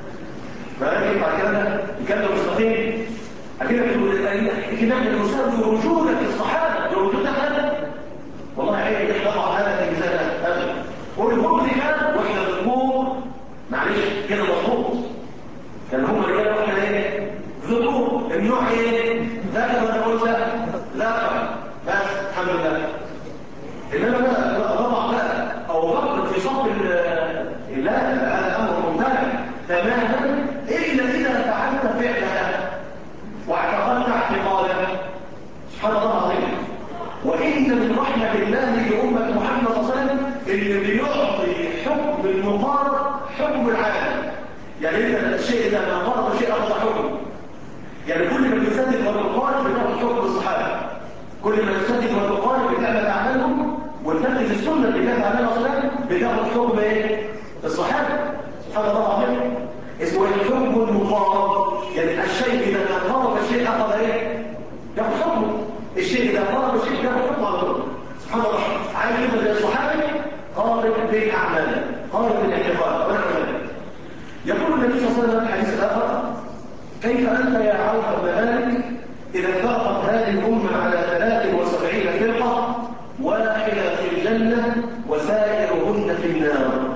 Speaker 1: ما ينفع الكلام الكلام مستقيم. اكيد نحن نساوي وجودك الصحابه وجودك هذا والله عيب نضع هذا في ميزان ابدا. والهم رجال واحنا ذكور، معلش كده مظبوط، كان هم رجاله واحنا ايه؟ ذكور. النوع ايه؟ ذكر ولا انثى؟ ذكر بس الحمد لله. انما بقى طبعا بقى ابو بكر في صف لا هذا امر ممتنع تماما الا اذا فعلت فعلها واعتقدت اعتقادا. سبحان الله العظيم. وان من رحمه الله لامه محمد صلى الله عليه وسلم اللي بيعطي حكم المقارب حكم العالم. يعني انت الشيء اذا ما قارب شيء اخذ حكم، يعني كل ما تسدد وتقارب بتاخد حكم الصحابه، كل ما تسدد وتقارب بتعمل اعمالهم وتنفذ السنه اللي كانت عليها اصلا بتاخد حكم ايه؟ الصحابه. سبحان الله العظيم. اسمه الحكم المقارب، يعني الشيء اذا ما قارب الشيء اخذ ايه؟ ياخذ حكمه. الشيء اذا قارب الشيء ياخذ حكمه على طول. سبحان الله. عايز يبقى زي الصحابه قارب بالاعمال، قارب بالاعتقاد ونحو ذلك. يقول النبي صلى الله عليه وسلم في الحديث الاخر كيف انت يا عوف بن مالك اذا افترقت هذه الامه على 73 فرقه واحده في الجنه وسائرهن في النار.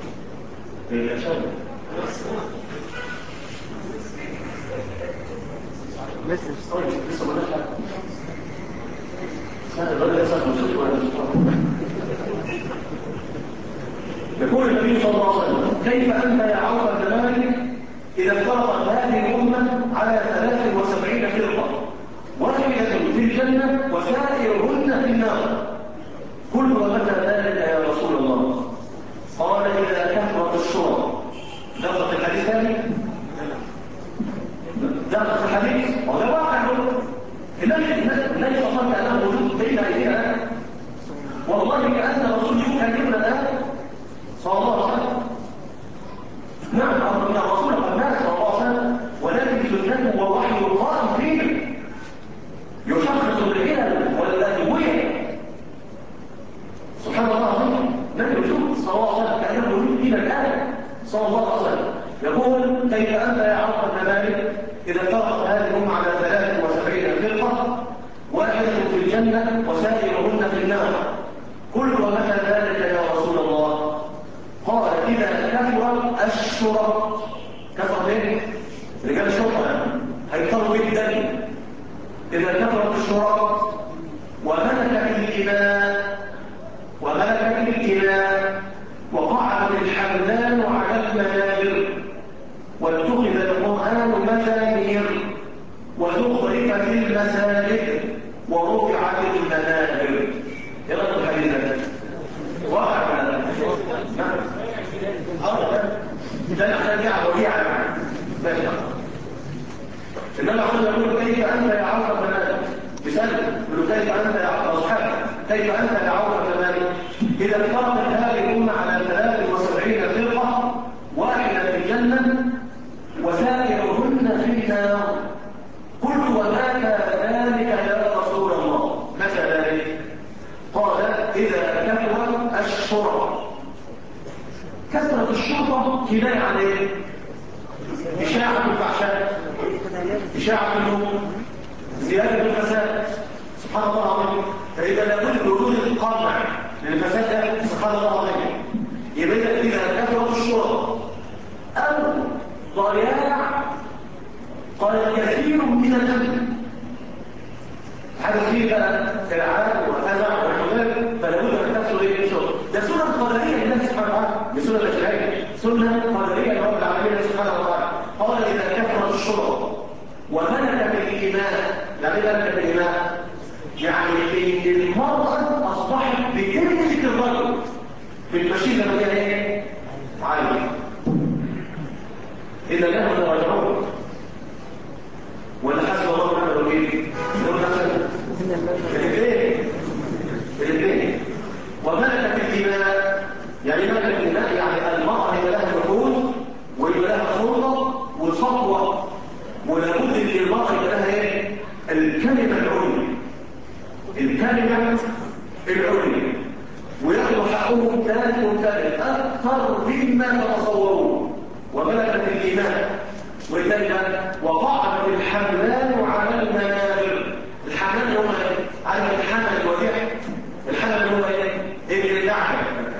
Speaker 1: ايه شر لسه ما نشأ يقول النبي صلى الله عليه وسلم كيف أنت يا عوف بن مالك إذا افترقت هذه الأمة على 73 فرقة واحدة في الجنة وسائرهن في النار. قل ومتى ذلك يا رسول الله؟ قال إذا كثرت الشرط. لفظ الحديث الثاني ده في الحديث وده واقع النبي صلى الله عليه وسلم كأنه موجود بين أيدينا والله كأن الرسول يكلمنا الآن صلى الله عليه وسلم. نعم أن الرسول قد مات صلى الله عليه وسلم ولكن سنته ووحيه قائم فينا يشخص العلل والأدوية سبحان الله العظيم. نبي الوجود صلى الله عليه وسلم كأنه موجود فينا الآن صلى الله عليه وسلم يقول كيف أنت يا عرف الممالك إذا فرقت هذه الأمة على 73 فرقة واحدة في الجنة وسائرهن في النار قل ومتى ذلك يا رسول الله؟ قال إذا كثر الشرط كثر ايه؟ رجال الشرطة هيكثروا جدا إذا كثرت الشرط وملكت الإناء وقعت الحملان على المنابر واتخذ القرآن مزامير وزخرفت المساجد ورفعت المنابر. ايه رأيك الحديث ده؟ واقع ولا لا؟ ده احنا جاء وجيعة ماشي. انما عاوز اقول كيف انت يا عوف الممالك بسلم يقول كيف انت يا عوف اصحابك كيف انت يا عوف الممالك اذا افترقت هذه الامه على 73 فرقه واحده في الجنه وسائرهن في النار قلت ومتى ذلك يا رسول الله؟ متى ذلك؟ قال اذا كثرت الشرطه. كثرة الشرطه كنايه عن ايه؟ اشاعه الفحشاء اشاعه النور زياده الفساد سبحان الله العظيم. فاذا لابد وجود القمع للفساد ده سبحان الله العظيم يبقى اذا كثرت الشرطه او ضياع قال كثير من الأمن هذا فيه بقى العاب وأذى وحمال فلا بد أن تحصل إيه شغل. ده سنة قدرية لله سبحانه وتعالى بسنة الأشياء سنة قدرية لرب العالمين سبحانه وتعالى. قال إذا كثرت الشرطة وملكت الإيمان. يعني إيه ملكت الإيمان؟ يعني المرأة أصبحت بكلمة الرجل بالمشيئة اللي هي إيه؟ عالية. إذا له لراجعون ولا حسب الله ونعم الوكيل الاثنين وملكت الإيمان. يعني ملكت الإيمان يعني المرأة هي لها نفوذ ويبقى لها سلطة وسطوة ولابد ان المرأة يبقى لها ايه؟ الكلمة العليا وياخذوا حقهم ثالث أكثر مما تتصورون. وملكت الإيمان ولذلك وقعت الحملان على المنابر. الحملان هو على الحمل الوديع. الحمل هو ايه اللعنه.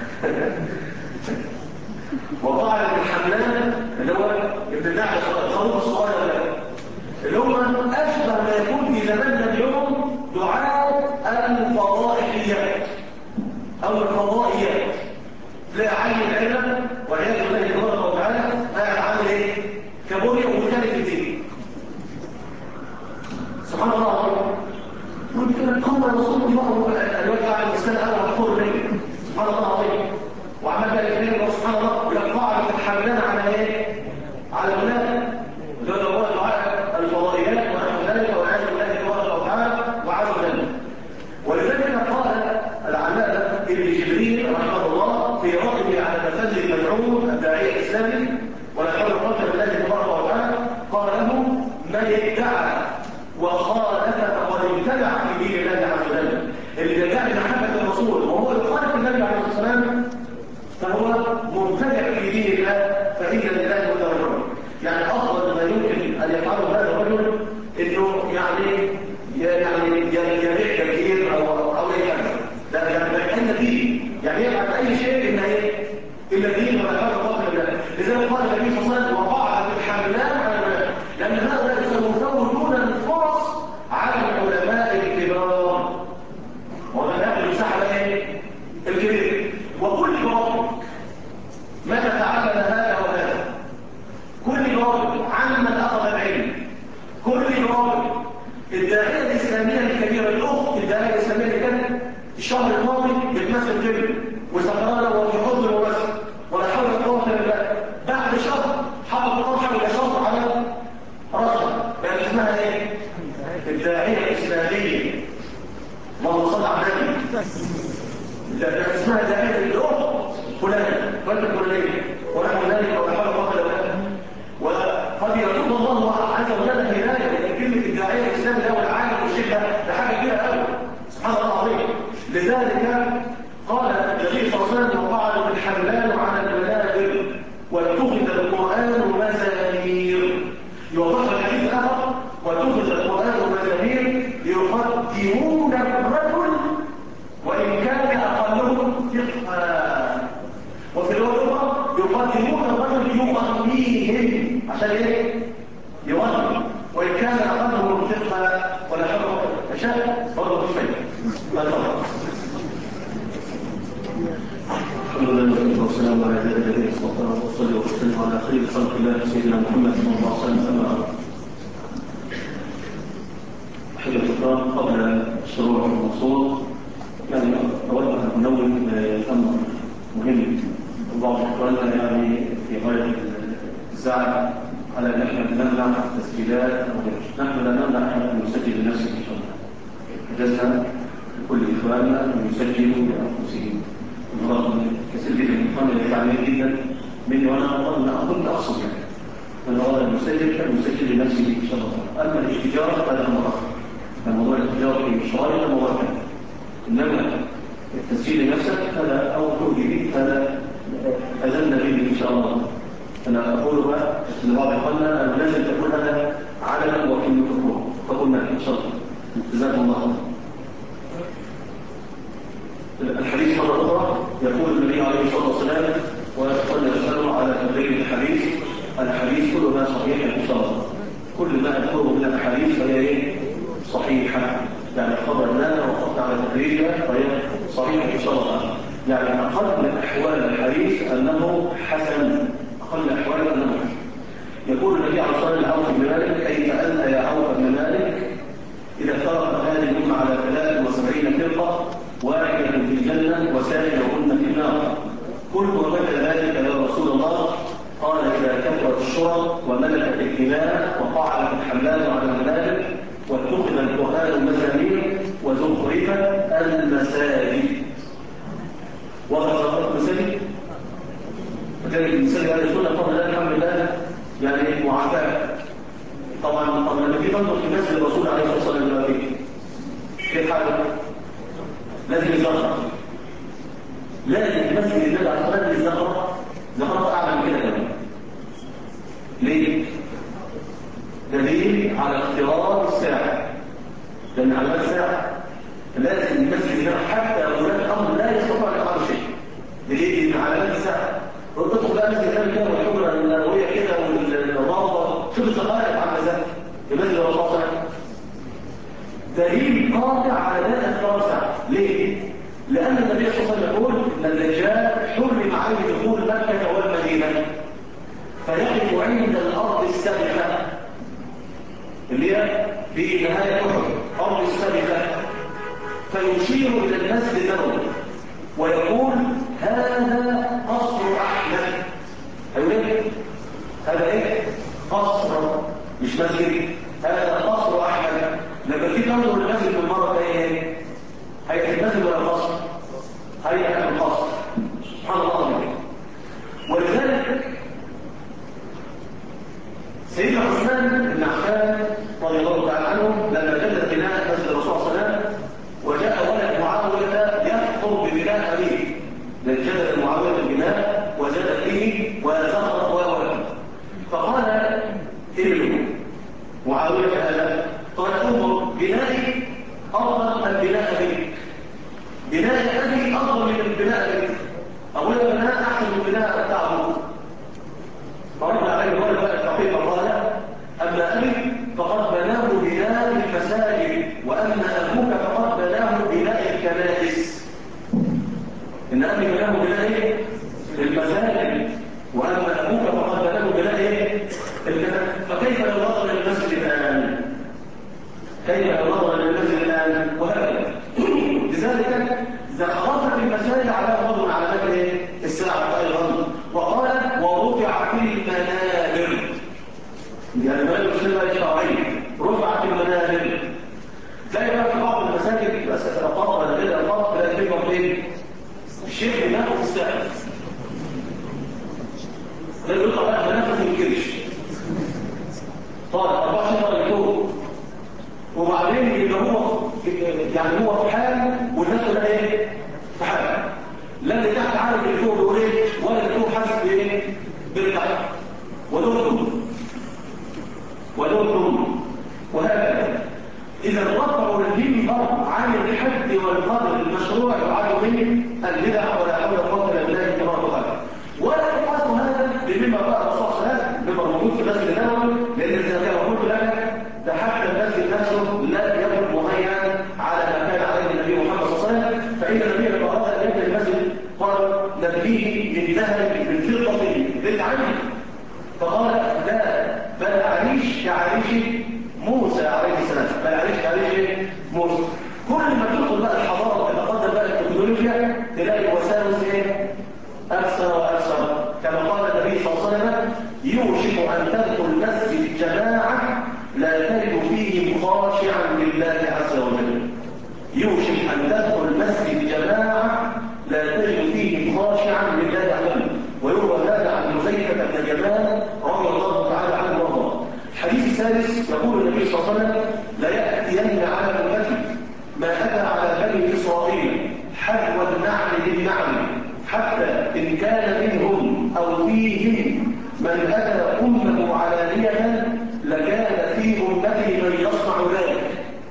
Speaker 1: وقعت الحملان اللي هو ابن النعل الخروف الصغير ده اللي هم اشبه ما يكون في زماننا اليوم دعاة الفضائيات او الفضائيات. تلاقي عين العلم والعياذ بالله تبارك وتعالى قاعد عامل ايه؟ كابوريا ومثالي الدين سبحان الله العظيم. قلت قال رسول الله الوجه على الإسلام أنا مغفور لي سبحان الله العظيم. وعمل ذلك سبحان الله ولقاعد الحملان على ايه؟ على البلاد اللي هو دعاء الفضائيات ونحو ذلك والعياذ بالله تبارك وتعالى وعز وجل. ولذلك قال العلامة ابن جبريل رحمه الله في رده على تفسير المدعو الداعية الإسلامي ولا حول ولا قوة إلا بالله تبارك وتعالى قال له من ادعى وخالف فقد ابتدع في دين الله عز وجل. اللي ادعى محبة الرسول وهو يخالف النبي عليه الصلاة والسلام فهو مبتدع في دين الله فإن لله ولا رجل. يعني أفضل ما يمكن أن يفعله هذا الرجل إنه يعني يبيع كثير أو أي حاجة. لا يعني أن دين يعني يفعل أي شيء إن إيه إلا دين ولا حول ولا قوة إلا بالله. لذلك قال النبي صلى الله عليه وسلم وقعت الحملان على العلماء لأن هؤلاء يسوون الفرص على العلماء الكبار ومن يسحب ايه؟ الكبير. وكل رب متى تعلم هذا وهذا كل رب عمن أخذ العلم كل رب الداعية الإسلامية الكبيرة الأخت الداعية الإسلامية اللي كانت الشهر الماضي بتمثل جبل وسكرانة وفي حضن ومثل ولا حول ولا قوة إلا بالله بعد شهر حط طرحة إلى شهر على راسها اللهم صل على النبي. ده اسمها دائرة الأخت فلان فلانية ونحو ذلك ولا حول ولا قوة. وقد يكون الله عز وجل هداية، لكن كلمة الداعية الإسلامي ده والعالم والشيخ ده حاجة كبيرة قوي سبحان الله العظيم. لذلك قال النبي صلى الله عليه وسلم: وقعد الحملان على المنابر واتخذ القرآن مزامير. يوضح الحديث آخر: واتخذ القرآن مزامير يقدمون الرجل وإن كان أقلهم فقها. وفي الرواية الأخرى: يقدمون الرجل يغنيهم. عشان إيه؟ يغني وإن كان أقلهم فقها ولا حول ولا قوة. أشياء برضه مش فايدة. الحمد لله والسلام على عباد الذين اصطفى وصلي وسلم على خير خلق الله سيدنا محمد صلى الله عليه وسلم. أحب الكرام، قبل الشروع في الموضوع يعني أود أن أنوه أمر مهم. بعض إخواننا يعني في غاية الزعل على أن احنا نمنع التسجيلات أو غيره. نحن لا نمنع أحد أن يسجل لنفسه إن شاء الله. حجزنا لكل إخواننا أن يسجلوا لأنفسهم. كثير جدا من إخواننا يتعلمون جدا مني، وأنا كنت أقصد يعني من أراد أن يسجل فليسجل لنفسه إن شاء الله. أما الاتجار هذا أمر آخر. الموضوع الاتجار في الشرائط أمر آخر. إنما التسجيل لنفسك هذا أو تؤدي به هذا أذن به إن شاء الله. أنا أقول بقى لبعض إخواننا أن لازم تكون هذا علنا وكل تكون فقلنا إن شاء الله. جزاكم الله خيرا. الحديث مرة أخرى يقول النبي عليه الصلاة والسلام: وقلنا نسأله على تدريب الحديث. الحديث كلها صحيحة إن شاء الله. كل ما أذكره من الحديث فهي صحيحة، يعني خبرنا وقفت على تدريبها فهي صحيحة إن شاء الله. يعني أقل من أحوال الحديث أنه حسن. أقل من أحوال أنه حسن. يقول النبي عليه الصلاة والسلام لعوف بن مالك: كيف أنت يا عوف بن مالك إذا افترقت هذه الأمة على 73 فرقة، واحدة في الجنة وسائرهن في النار؟ قلت: ومتى ذلك يا رسول الله؟ قال: إذا كثرت الشرط وملكت الدماء وقعدت الحملان على المنابر واتخذ القرآن مزامير وزخرفت المساجد. وقد المساجد وكانت المساجد هذه السنة فضل الله الحمد لله يعني معافاة. طبعا لما في تنظر في مسجد الرسول عليه الصلاة والسلام دلوقتي كيف حاله؟ لازم يزخرف. لازم مسجد النبي عليه الصلاة والسلام يزخرف. زخرف أعلى من كده كمان. ليه؟ دليل على اقتراب الساعة. لأن على الساعة لازم المسجد النبي حتى هناك أمر لا يستطيع أن يفعل شيء. دليل إن علامات الساعة. تدخل بقى مسجد النبي كده والحجرة النبوية كده والروضة، شوف الزخارف عاملة ازاي في مسجد الرسول صلى الله عليه وسلم. دليل قاطع على ذات اقتراب الساعة. ليه؟ لأن النبي صلى الله عليه وسلم يقول إن الدجال حرم عليه دخول مكة والمدينة، فيقف عند الأرض السابقة اللي هي في نهاية أحد، أرض السابقة، فيشير إلى المسجد النبوي ويقول: هذا قصر أحمد. أيوة هذا إيه؟ قصر مش مسجد. هذا قصر أحمد. لما تيجي تنظر المسجد من مرة إيه؟ هيئة المسجد ولا القصر؟ هيئة القصر. سبحان الله. ولذلك سيدنا عثمان بن عفان رضي الله تعالى عنه لما جدد بناء مسجد الرسول صلى الله عليه وسلم وجاء ولد معاوية يخطر ببناء أبيه، جدد معاوية البناء وزاد فيه وزخرف وولد، فقال ابنه معاوية هذا قال: انظر بنائي أفضل من بناء أبيك. بناء أبي أفضل من بناء أبيك. أولا بناء أحسن من بناء بتاع أبوك. فرد عليه الولد بقى الفقير فقال: أما أبي فقد بناه بناء المساجد، وأما أبوك فقد بناه بناء الكنائس. إن أبي بناه بناء المساجد، وأما أبوك فقد بناه بناء الكنائس. فكيف لو نظر للمسجد الآن؟ كيف لو نظر للمسجد الآن؟ وهكذا. لذلك زخرفت المساجد على فضل على مدى الساعة أيضا، وقال: ورفعت المنابر. يعني المنابر الشرعية رفعت المنابر. زي ما في بعض المساجد صدقات ولا غير صدقات لا تكبر فين؟ الشيخ بينافس السعر. ده يقول طبعا بنافس الكرش. طيب 24 شهر يكون وبعدين يبقى هو يعني هو في حال والناس كلها ايه؟ في حال. لا اللي تحت عارف اللي فوق بيقول ايه ولا اللي فوق حاسس بايه؟ بالتحت. ودمتم وهكذا. إذا رفعوا الهمة عن الحد والقدر المشروع يعد منه البدع ولا حول ولا قوة إلا بالله تبارك وتعالى. ولا يقاس هذا بما بقى الرسول صلى الله عليه وسلم بما موجود في المسجد النبوي، لأن إذا كما قلت لك ده حتى المسجد نفسه لا يكن مهيئا على ما كان عليه النبي محمد صلى الله عليه وسلم. فإن النبي لما أراد أن يبني المسجد قال نبنيه من ذهب من فضة بالعين، فقال لا بل عريش كعريش موسى عليه السلام، بل عريش كعريش موسى. كل ما تدخل بقى الحضاره وتتقدم بقى التكنولوجيا تلاقي وسائل ايه؟ اكثر واكثر. كما قال النبي صلى الله عليه وسلم يوشك ان تدخل المسجد جماعه لا تجد فيه خاشعا لله عز وجل. يوشك ان تدخل المسجد جماعه لا تجد فيه خاشعا لله عز وجل. ويروى هذا عن حذيفة بن اليمان رضي الله تعالى عنه وارضاه. الحديث الثالث يقول النبي صلى الله عليه وسلم لا يأتين على أمتي ما أتى على بني إسرائيل حذو النعل بالنعل حتى إن كان منهم أو فيهم من أتى أمه علانية لكان في أمتي من يصنع ذلك.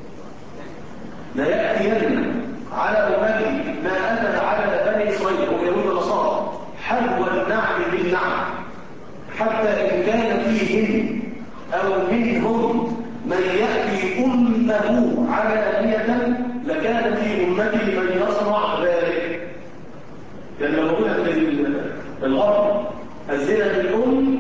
Speaker 1: لا يأتين على أمتي ما أتى على بني إسرائيل هم يهود النصارى حذو النعل بالنعل حتى إن كان فيهم أو منهم من يأتي أمه علانية لكان في أمتي من يصنع ذلك. لأن لما قلنا في الغرب الزنا بالأم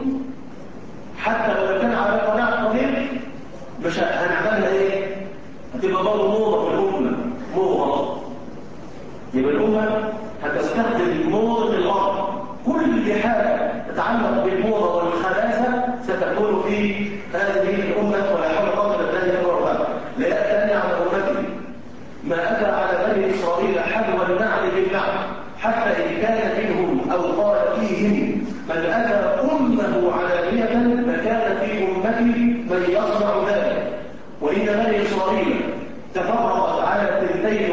Speaker 1: حتى لو كان على قناع قليل مش هنعملها إيه؟ هتبقى برضه موضة في الأمة، موضة. يبقى الأمة هتستخدم موضة الغرب. كل حاجة تتعلق بالموضة والخباثة ستكون في هذه الأمة ولا حول ولا قوة إلا بالله تبارك وتعالى. لا يأتي على أمتي ما أتى على بني إسرائيل حذو النعل بالنعل حتى إن كان منهم أو قال فيهم من أتى أمه علانية لكان في أمتي من يصنع ذلك. وإن بني إسرائيل تفرقت على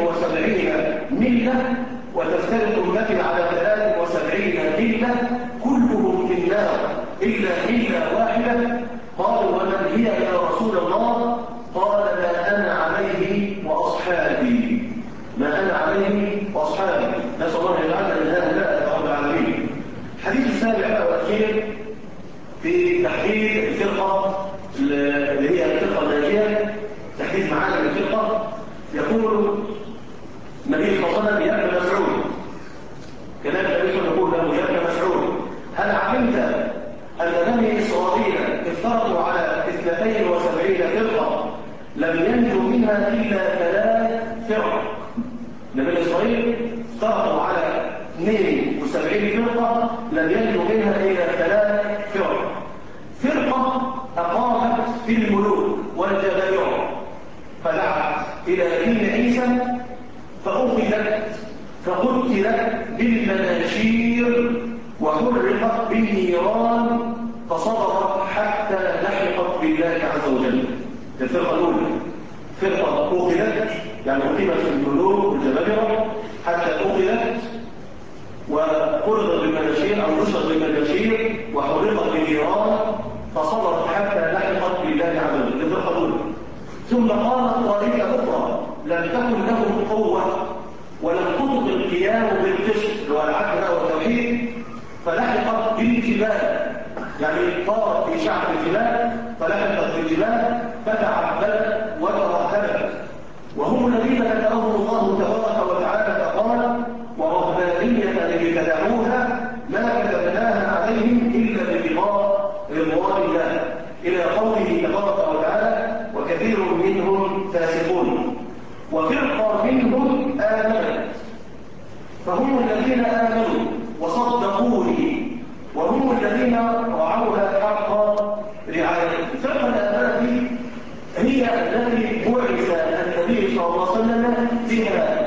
Speaker 1: 72 ملة وتفترق أمتي على 73 ملة كلهم في النار إلا ملة واحدة. قالوا ومن هي يا رسول الله؟ قال ما أنا عليه وأصحابي، ما أنا عليه وأصحابي. نسأل الله أن يجعلنا من هؤلاء رب العالمين. الحديث السابع والأخير في تحديد الفرقة اللي هي الفرقة الناجية، تحديد معاني الفرقة. يقول النبي صلى الله عليه وسلم يا ابن مسعود، كلام النبي صلى الله عليه وسلم يقول له يا ابن مسعود هل علمت أن بني إسرائيل افترقوا على 72 فرقة لم ينجوا منها إلا 3 فرق. بني إسرائيل افترقوا على 72 فرقة لم ينجوا منها إلا 3 فرق. فرقة أقامت في الملوك والجبابرة فدعت إلى دين عيسى فأخذت فقتلت بالمناشير وحرقت بالنيران فصبرت حتى لحقت بالله عز وجل. الفرقة الأولى فرقة أخذت يعني أقيمت في الملوك والجبابرة حتى أخذت وقرضت بالمناشير أو نشرت بالمناشير وحرقت بالنيران فصبرت حتى لحقت بالله عز وجل. الفرقة الأولى. ثم قامت طائفة أخرى لم تكن لهم قوة ولم تطق القيام بالقسط والعدل والتوحيد فلحقت بالجبال، يعني طارت في شعب الجبال فلحقت بالجبال فتعبدت وترهبت. وهم الذين ذكرهم الله تبارك وتعالى فقال ورهبانية ابتدعوها ما كتبناها عليهم إلا بابتغاء رضوان الله إلى قوله تبارك وتعالى وكثير منهم فاسقون. وفرقة منهم آمنت فهم الذين آمنوا وصدقوني وهم الذين رعوها حق رعايته. الفرقة الآمنة هي التي بعث النبي صلى الله عليه وسلم بها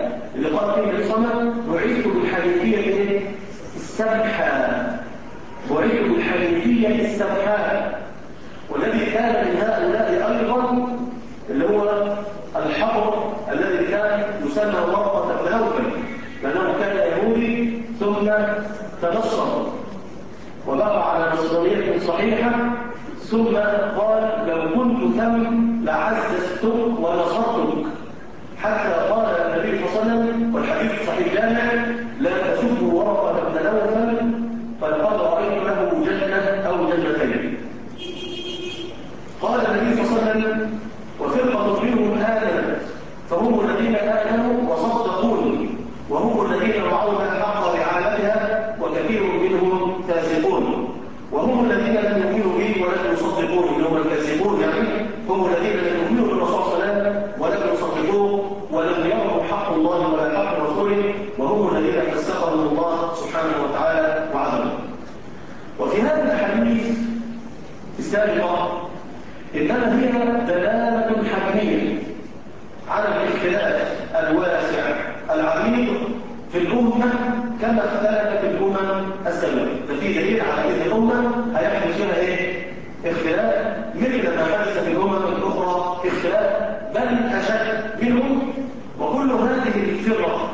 Speaker 1: بني السمحان، والذي كان من هؤلاء أيضا اللي هو الحبر الذي كان يسمى ورقة بن نوفل، لأنه كان يهودي ثم تنصر وبقى على نصرانية صحيحة، ثم قال لو كنت ثم لعززتك ونصرتك، حتى قال النبي صلى الله عليه وسلم والحديث صحيح جامع: لا تسبوا ورقة بن نوفل فلقد رأيت له جنة أو جنتين. قال النبي صلى الله عليه وسلم: وفرقة منهم آمنت فهم الذين آمنوا وصدقوني، وهم الذين رعون الحق رعايتها وكثير منهم فاسقون، وهم الذين لم يؤمنوا بي ولم يصدقوني، اللي هم الكاذبون يعني، هم الذين لم يؤمنوا بالرسول صلى الله عليه وسلم ولم يصدقوه ولم يروا حق الله ولا حق رسوله، وهم الذين فسقهم الله سبحانه وتعالى وعذبهم. وفي هذا الحديث السابقة إنما هي دلالة حكمية على الاختلاف الواسع العريض في الأمة كما اختلفت الأمم السابقة. ففي دليل على أن الأمة هيحدث فيها إيه؟ اختلاف مثل ما حدث في الأمم الأخرى اختلاف، بل أشد منهم. وكل هذه الفرق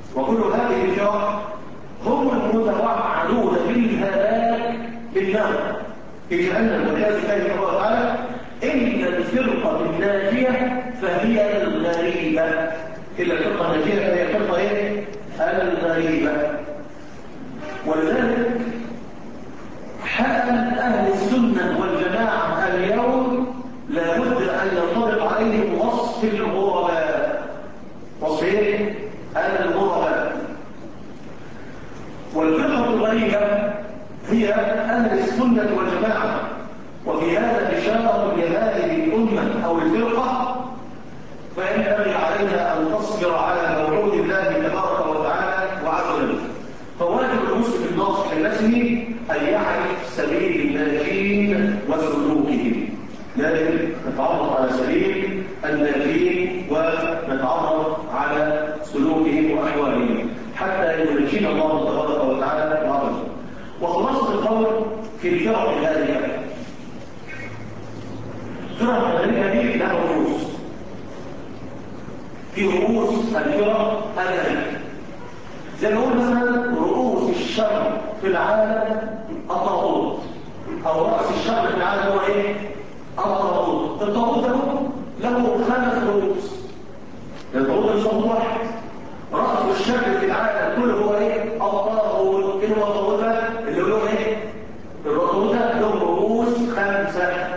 Speaker 1: هم المتوعدون بالهلاك بالنار في جهنم والعياذ بالله تبارك وتعالى، إلا الفرقة الناجية فهي الغريبة. إلا الفرقة الناجية فهي الفرقة إيه؟ الغريبة. ولذلك حال أهل السنة والجماعة اليوم لابد أن ينطبق عليهم وصف الغرباء. وصف إيه؟ الغرباء. والفرقة الغريبة هي أهل السنة والجماعة، وفي هذا إشارة لهذه الأمة أو الفرقة، فينبغي عليها أن تصبر على موعود الله تبارك وتعالى وعز وجل. فواجب المسلم الناصح لنفسه أن يعرف سبيل الناجين وسلوكهم. لازم نتعرف على سبيل الناجين ونتعرف على سلوكهم وأحوالهم حتى ينجينا الله تبارك وتعالى وعز وجل. وخلاصة القول في الفرق هذه، فرق هذه لها رؤوس. في رؤوس الفرق هذه زي ما نقول مثلا رؤوس الشر في العالم الطاغوت، او راس الشر في العالم هو ايه؟ الطاغوت. الطاغوت له 5 رؤوس. الطاغوت مش واحد. راس الشر في العالم كله هو ايه؟ الطاغوت. ايه هو الطاغوت اللي هو ايه؟ الطاغوت له رؤوس 5.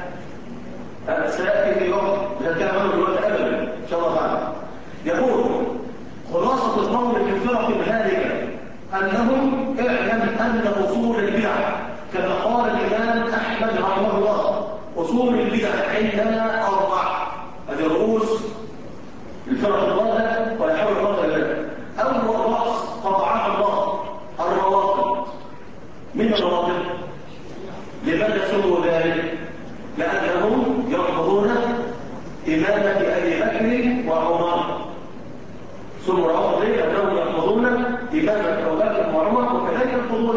Speaker 1: سيأتي في وقت نتكلم عنه دلوقتي ابدا ان شاء الله تعالى. يقول خلاصة القول في الفرق الهالكة أنهم اعلم أن أصول البدع كما قال الإمام أحمد رحمه الله: أصول البدع عندنا 4. هذه رؤوس الفرق الضالة ويحاول الفرق الهالكة. أول رأس قطعها الله الروافض. من الروافض؟ لماذا سموا ذلك؟ لأنهم يرفضون إمامة أبي بكر وعمر. سموا الروافض لأنهم يرفضون إمامة أبي بكر وعمر، وكذلك يرفضون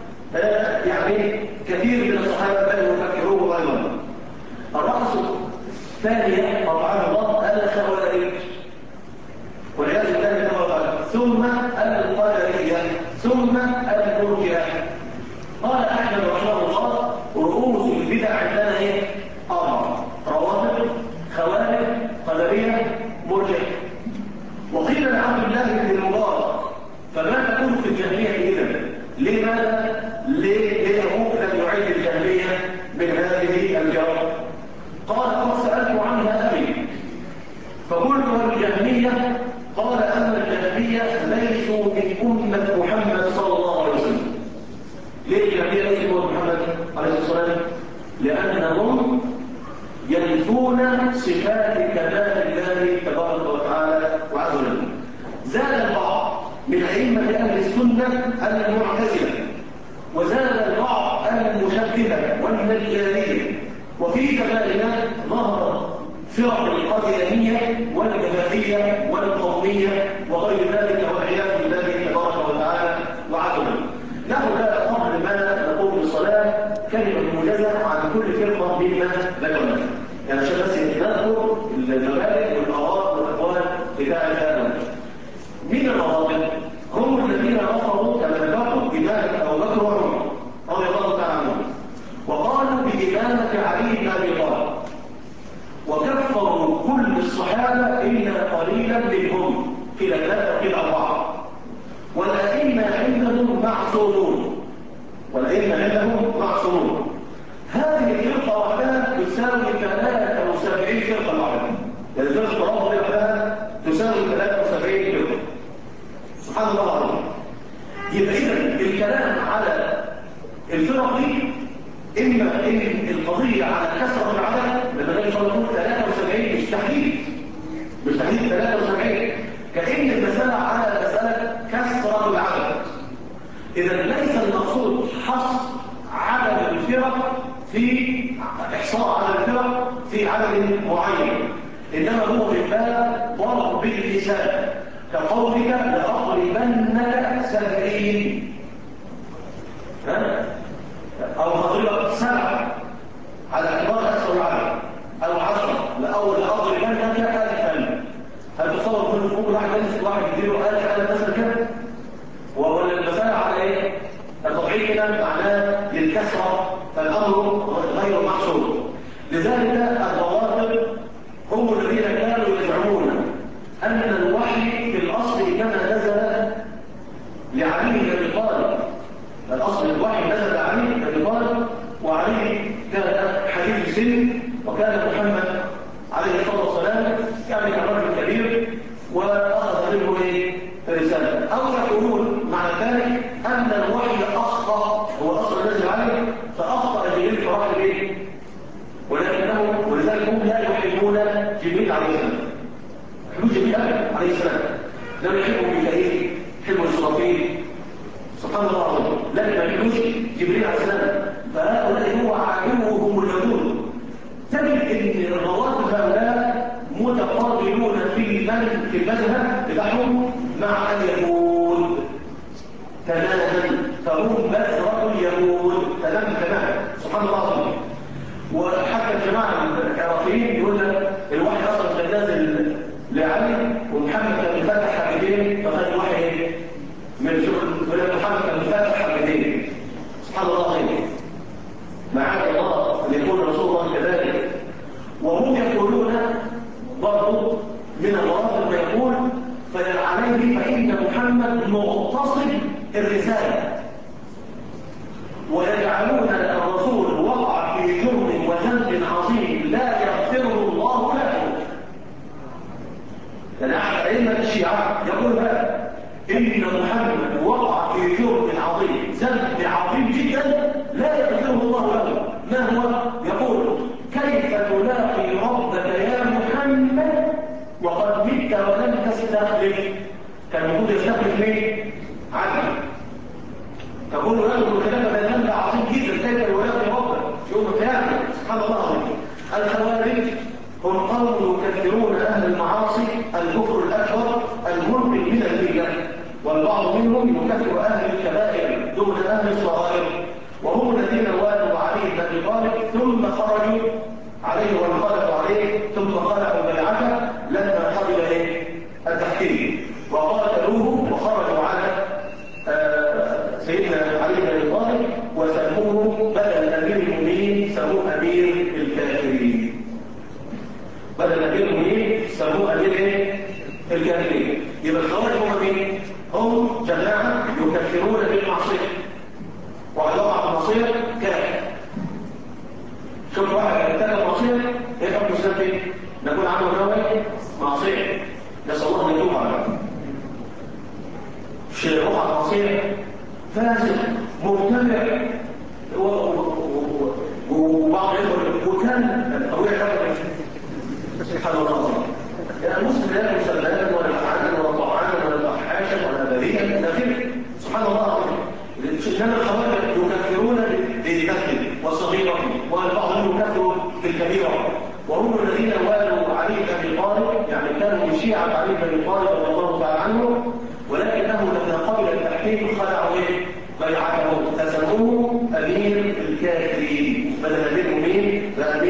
Speaker 1: يعني كثير من الصحابة بل يفكروه أيضا. الرأس الثانية طبعا الله الخوارج والعياذ بالله تعالى، ثم القدرية، ثم المرجئة. قال أحمد رحمه الله: رؤوس البدع عندنا ايه؟ 4: روافض، خوارج، قدرية، مرجئة. وقيل لعبد الله بن المبارك: فما تكون في الجهمية إذا؟ لماذا؟ ليه أبوك لم يعيد الجهمية من هذه الجرائم؟ قال: قد سألت عنها أبي فقلت: الجهمية؟ قال: أما الجهمية ليسوا من أمة محمد صلى الله عليه وسلم. ليه الجهمية ليسوا من أمة محمد عليه الصلاة والسلام؟ لأنهم ينفون صفات كمال الله تبارك وتعالى وعز وجل. زاد البعض من أئمة أهل السنة المعتزلة، وزاد البعض المشبهة والنجارية. وفي زماننا ظهر فرق القاديانية والجبرية والقومية وغير ذلك والعياذ بالله تبارك وتعالى وعز وجل. نحن لا قبل ما نقوم بالصلاة كلمة مجددة مما ذكرنا. يعني عشان بس نذكر المبادئ والآراء والأقوال بتاع هذا. مين الروابط؟ هم الذين رفضوا كما ذكرت إمامة أبو بكر وعمر رضي الله تعالى عنهم، وقالوا بإمامة علي بن أبي طالب، وكفروا كل الصحابة إلا قليلا منهم، قيل ثلاثة قيل أربعة. والأئمة عندهم معصومون، والأئمة عندهم معصومون. هذه الفرقة وحدها تساوي 73 فرقة واحدة، يعني الفرقة وحدها تساوي 73 فرقة. سبحان الله العظيم. يبقى إذا الكلام على الفرق دي إما إن القضية على كثرة العدد، لما النبي صلى الله عليه وسلم 73 مش تحديد 73، كأن المسألة على مسألة كثرة العدد. إذا ليس المقصود حصر عدد الفرق في إحصاء عدد الفرق في عدد معين، إنما هو من باب ضرب باللسان، كقولك لأضربنك 70 أو هضربك 7 على اعتبار أكثر العدد، أو 10 لأضربنك 1000. هل تصور كل ممكن واحد يمسك واحد يديله 1000 مثلا كده؟ ولا المسألة على إيه؟ التضعيف كده معناه للكسرة، فالأمر غير محصور. لذلك الروافض هم الذين كانوا يزعمون أن الوحي في الأصل إنما نزل لعلي بن أبي طالب. الأصل الوحي نزل لعلي بن أبي طالب، وعلي كان حديث السن، وكان محمد عليه الصلاة والسلام يعني كان رجل كبير وأخذ منه رسالة. أو يقولون مع ذلك أن الوحي أخطأ، هو أصل نزل عليه فأخطأ جبريل في رحل به، ولذلك هم لا يحبون جبريل عليه السلام. يحبون جبريل عليه السلام، لا يحبوا ميكائيل، يحبوا إسرافيل، سبحان الله العظيم، لكن ما يحبوش جبريل عليه السلام. فهؤلاء هو عدوهم اليهود. تجد ان الروافض هؤلاء متقابلون في المذهب بتاعهم مع اليهود تماما، فهم بذرة اليهود تماما. سبحان الله العظيم. وحتى الجماعه العراقيين يقول لك الوحي اصلا كان نازل لعلي، ومحمد كان بيفتح حبتين، فخد الوحي من شغل محمد كان بيفتح حبتين. سبحان الله العظيم. معاذ الله ان يكون رسول الله كذلك. وهم يقولون برضو من الروافض ما يقول عليه فإن محمد مغتصب الرسالة، ويجعلون الرسول وقع في جرم وذنب عظيم لا يغفره الله له. يعني أحد أئمة الشيعة يقول هذا، إن محمد وقع في جرم عظيم، ذنب عظيم جدا لا يغفره الله له. ما هو؟ يقول كيف تلاقي ربك يا محمد وقد مت ولم تستخلف؟ كان المفروض يستخلف مين؟ عدل. تقول له الكلام ده ذنب عظيم جدا، كيف تلاقي ربك يوم القيامه؟ سبحان الله العظيم. الخوارج هم قوم يكفرون اهل المعاصي الكفر الاكبر المنقل من المله، والبعض منهم يكفر اهل الكبائر دون اهل الصغائر، وهم الذين والوا علي بن ابي طالب ثم خرجوا عليه وانقلبوا عليه ثم خلعوا بيعته لما قبل التحكيم، وقاتلوه وخرجوا على سيدنا علي بن ابي طالب وسموه بدل امير المؤمنين سموه امير الكافرين. بدل امير المؤمنين سموه امير الكافرين. يبقى الخوارج هم مين؟ هم جماعه يكفرون بالمعصيه، وعلى وقع المعصيه كافر. شوف واحد ارتكب معصيه ايه حكم الاسلام؟ نقول عنه نوى معصيه، نسال الله ان يتوب عليه. شيء وقع معصيه فاسد مبتدع، وبعض يقول وكان طويل الحكم. سبحان الله العظيم. يعني المسلم لا يسلم ولا لعانا ولا طعانا ولا فحاشا ولا بريئا الى اخره. سبحان الله العظيم. انما الخوارج يكفرون بالكفر والصغيره، والبعض يكفر بالكبيره، وهم الذين والوا علي بن ابي طالب، يعني كانوا من شيعه علي بن ابي طالب رضي الله تعالى عنه، ولكنه لما قبل التحكيم خلعوا بيعته فسموه امير الكافرين بدل امير المؤمنين فامير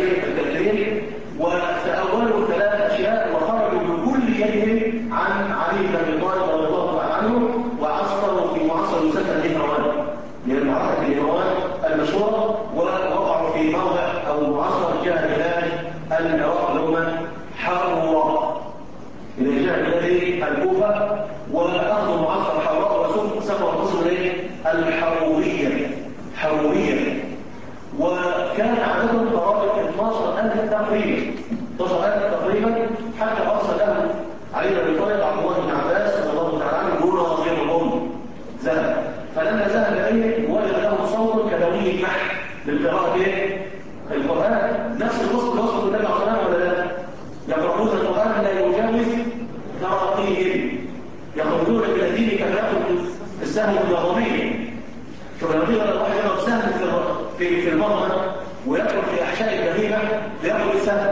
Speaker 1: العراق اللي هم حراء من جهة الذي الكوفة، وأخذوا معسكر حراء وسموا القصر الحروية حروية. وكان عددهم قرابة 12,000 تقريبا 12,000 تقريبا، حتى أرسل لهم علي بن أبي طالب عبد الله بن عباس رضي الله تعالى عنه يقول ناظرهم ذهب، فلما ذهب إليه وجد له صوت كدوي البحر للقراءة القرآن، نفس الوصف اللي وصفه النبي عليه الصلاة والسلام ولا لا؟ يقرؤون القرآن لا يجاوز تراقيهم، يخرجون من الدين كما يخرج السهم الضغمي. شوف لما تيجي الواحد يضرب سهم في المرمى ويدخل في احشاء البهيمه لياخذ السهم،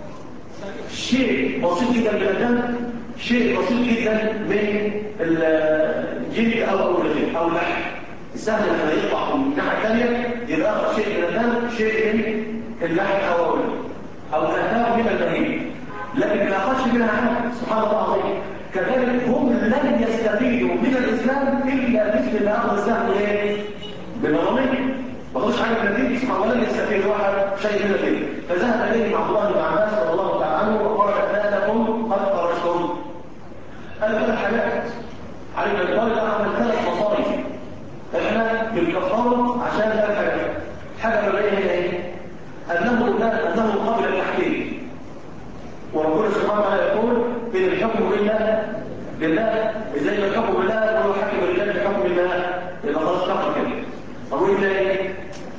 Speaker 1: شيء بسيط جدا من الدم، شيء بسيط جدا من الجلد او اللحم. السهم لما يطلع من الناحيه الثانيه يبقى اخذ شيء من الدم، شيء من اللحم او اثار من البهيمه، لكن ما اخذش منها حاجه. سبحان الله العظيم. كذلك هم لن يستفيدوا من الاسلام الا مثل ما اخذ السهم بالنظاميه، ما خدش حاجه من الدين. سبحان الله لن يستفيد واحد شيء من الدين. فذهب اليه عبد الله بن عباس رضي الله تعالى عنه وقال ثلاثكم قد خرجتم. قال ثلاث حاجات علي بن ابي طالب عمل 3 مصائب احنا بنكفره عشان 3 حاجات. الحاجه الاولانيه هي ايه؟ انه قبل التحكيم، وربنا سبحانه وتعالى يقول ان الحكم لله، ازاي الحكم لله وهو حكم الرجال بحكم الله، يبقى خلاص كفر كده. طب وايه تاني؟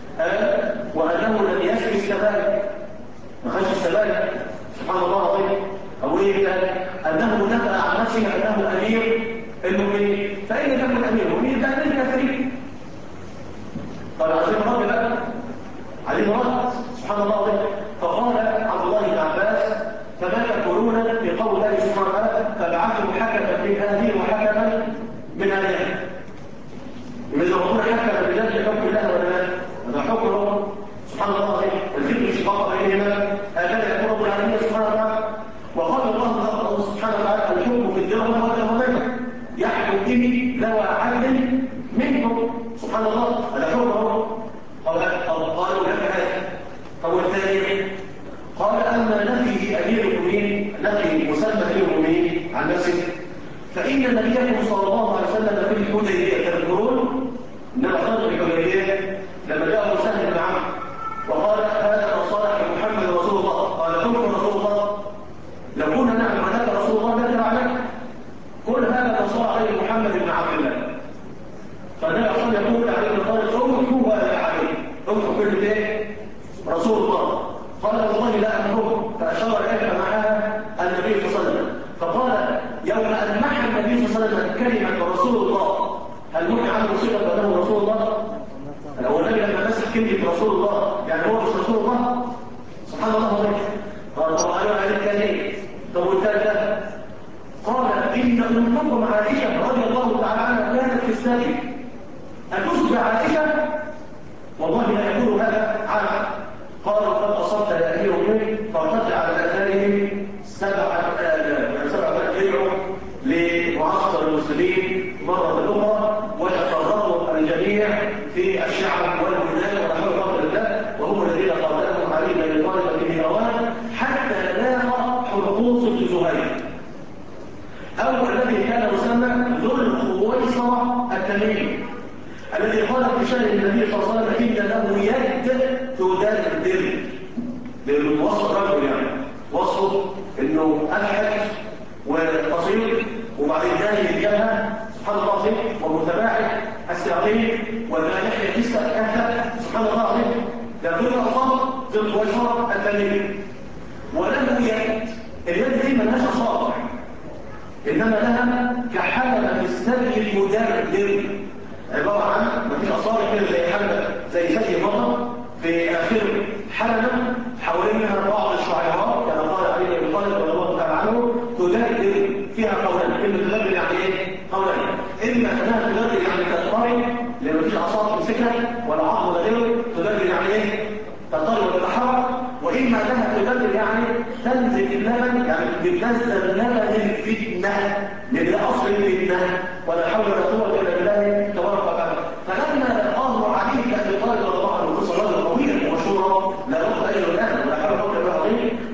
Speaker 1: وانه لم يسبي السبائك، ما خدش السبائك. سبحان الله العظيم. او ايه تاني؟ انه نفى عن نفسه انه امير المؤمنين، فان لم يكن امير المؤمنين يبقى امير الكافرين. طب عايزين رد بقى، عايزين رد. سبحان الله العظيم. فقال عبد الله بن عباس فما تقولون في قول الله سبحانه وتعالى فبعثوا حكما من هذه وحكما من هذه؟ إذا ربنا حكم بذات حكم الله ولا لا؟ هذا حكمه سبحان الله العظيم. والذكر اشتقاق بينهما هكذا يقول رب العالمين سبحانه وتعالى. وقال الله سبحانه وتعالى الحكم في الدرهم والدرهمين يحكم به ذوى عدل منكم. سبحان الله هذا حكمه. قالوا لك هذا. طب والثاني قال اما نفي امير المؤمنين، نفي مسمى امير المؤمنين عن نفسه، فان نبيكم صلى الله عليه وسلم في الحديبيه تذكرون انما صدق الحديبيه لما جاء سهل بن عمرو وقال هذا مصالح محمد رسول الله، قال حكم رسول الله لو كنا نعلم انك رسول الله نتبع عنك كل هذا مصالح عليه محمد بن عبد الله. فالنبي صلى الله عليه وسلم يقول عليه الصلاه والسلام يا علي اكتب كلمه ايه؟ رسول الله. قال والله لا أمركم، فأشار إليها معها النبي صلى الله عليه وسلم. فقال يوم أن محى النبي صلى الله عليه وسلم كلمة رسول الله هل محى عنه صفة أنه رسول الله؟ هو النبي لما مسك كلمة رسول الله يعني هو مش رسول الله؟ سبحان الله عليه. قال طبعا عليه الثاني. طب والثالثة قال إن أمكم عائشة رضي الله تعالى عنها كانت في السجن أتشبه عائشة؟ والله لا يقول هذا عنها. قالوا قد أصبت يا أمير المؤمنين فارتد على آثارهم 7,000 رجعوا لمعسكر المسلمين مرة أخرى ويتفرقوا الجميع في الشعب والبلدان ونحو قبل الله، وهم الذين قاتلهم علي بن ابي طالب في ميروان حتى لاقى حرقوس بن زهير أو الذي كان مسمى ذو الخويصرة التميمي الذي قال في شأن النبي صلى الله عليه وسلم إن له يد تدردر، لأنه وصف رجل يعني وصفه إنه ألحج وقصير وبعدين ناهي الجبهة سبحان الله العظيم ومتباعد الساقين والناحية جسد كهف سبحان الله العظيم لا ذو الأصابع ذو الخويصرة التميمي وله يد. اليد دي ملهاش أصابع إنما لها كحلقة في السبي المدردر، عبارة عن مفيش أصابع كده زي حلقة زي ثدي المطر في آخر حلقة حوالينها بعض الشعيرات كما قال علي بن ابي طالب رضي الله تعالى عنه تدردر فيها قولان. كلمة تدردر يعني إيه؟ قولان، إما أنها تدردر يعني تضطرب لأن مفيش أصابع تمسكها ولا عظم ولا غيره، تدردر يعني إيه؟ تضطرب وتتحرك، وإما أنها تدردر يعني تنزل اللبن يعني بتنزل لبن الفتنة من أصل الفتنة ولا حول ولا قوة إلا بالله تبارك وتعالى. فلما لقاه علي بن ابي طالب رضي الله عنه قصة رجل طويلة ومشهورة لا أخذ أجل الآن ولا حول ولا قوة إلا بالله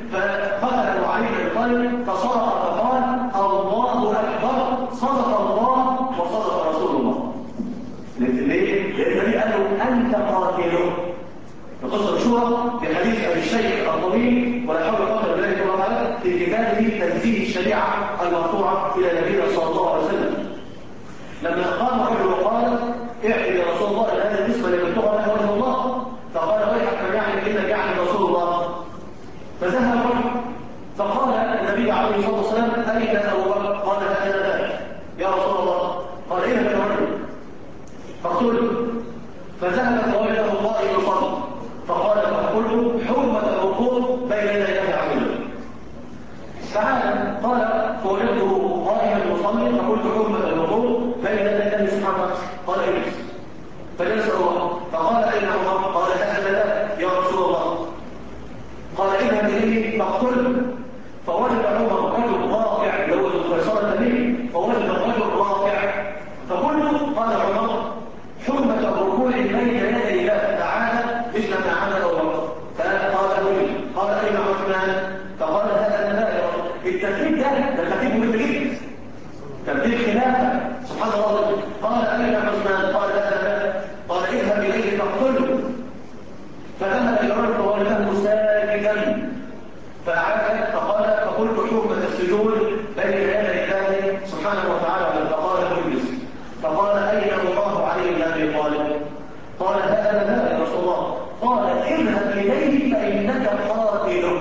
Speaker 1: ولا حول ولا قوه الا بالله تعالى في كتابه تنزيل الشريعه المرفوعه الى نبينا صلى الله عليه وسلم. لما قام رجل وقال اعلم يا رسول الله ان هذا الاسم لم يبلغ له وجه الله، فقال ويحك من يعلم انك يعلم رسول الله. فذهب الرجل فقال النبي عليه الصلاه والسلام اين ابو بكر؟ قال انا ذاك يا رسول الله. قال اين ذاك الرجل؟ فاقتله. فذهب فوجده قائم يصلي فقال فقلت حرمه الوقوف بين يدي الله عز وجل. تعالى قال فوجدته قائما يصلي فقلت حرمه الوقوف بين يدي الله سبحانه. قال اجلس. فجلس عمر فقال اين عمر؟ قال هكذا يا رسول الله. قال اذهب اليه فاقتله. فوجد عمر رجل راكع لو القيصر النبي فوجد الرجل راكع فقلت قال عمر حرمه الركوع بين يدي الله تعالى مثل ما عمل عمر. فقال ولي قال اين عثمان؟ فقال هذا لا. الترتيب ده ترتيب مهم جدا، ترتيب خلافه سبحان الله. قال اين عثمان؟ قال هذا. قال اذهب اليه فاقتله. فذهب الى الرجل فوجده ساجدا فعاد فقال فقلت حرمه السجود بين يدي الله سبحانه وتعالى. فقال اجلس. فقال اين الله عليه بن ابي طالب؟ قال هذا لا يا رسول الله. قال اذهب اليه فانك قاتله.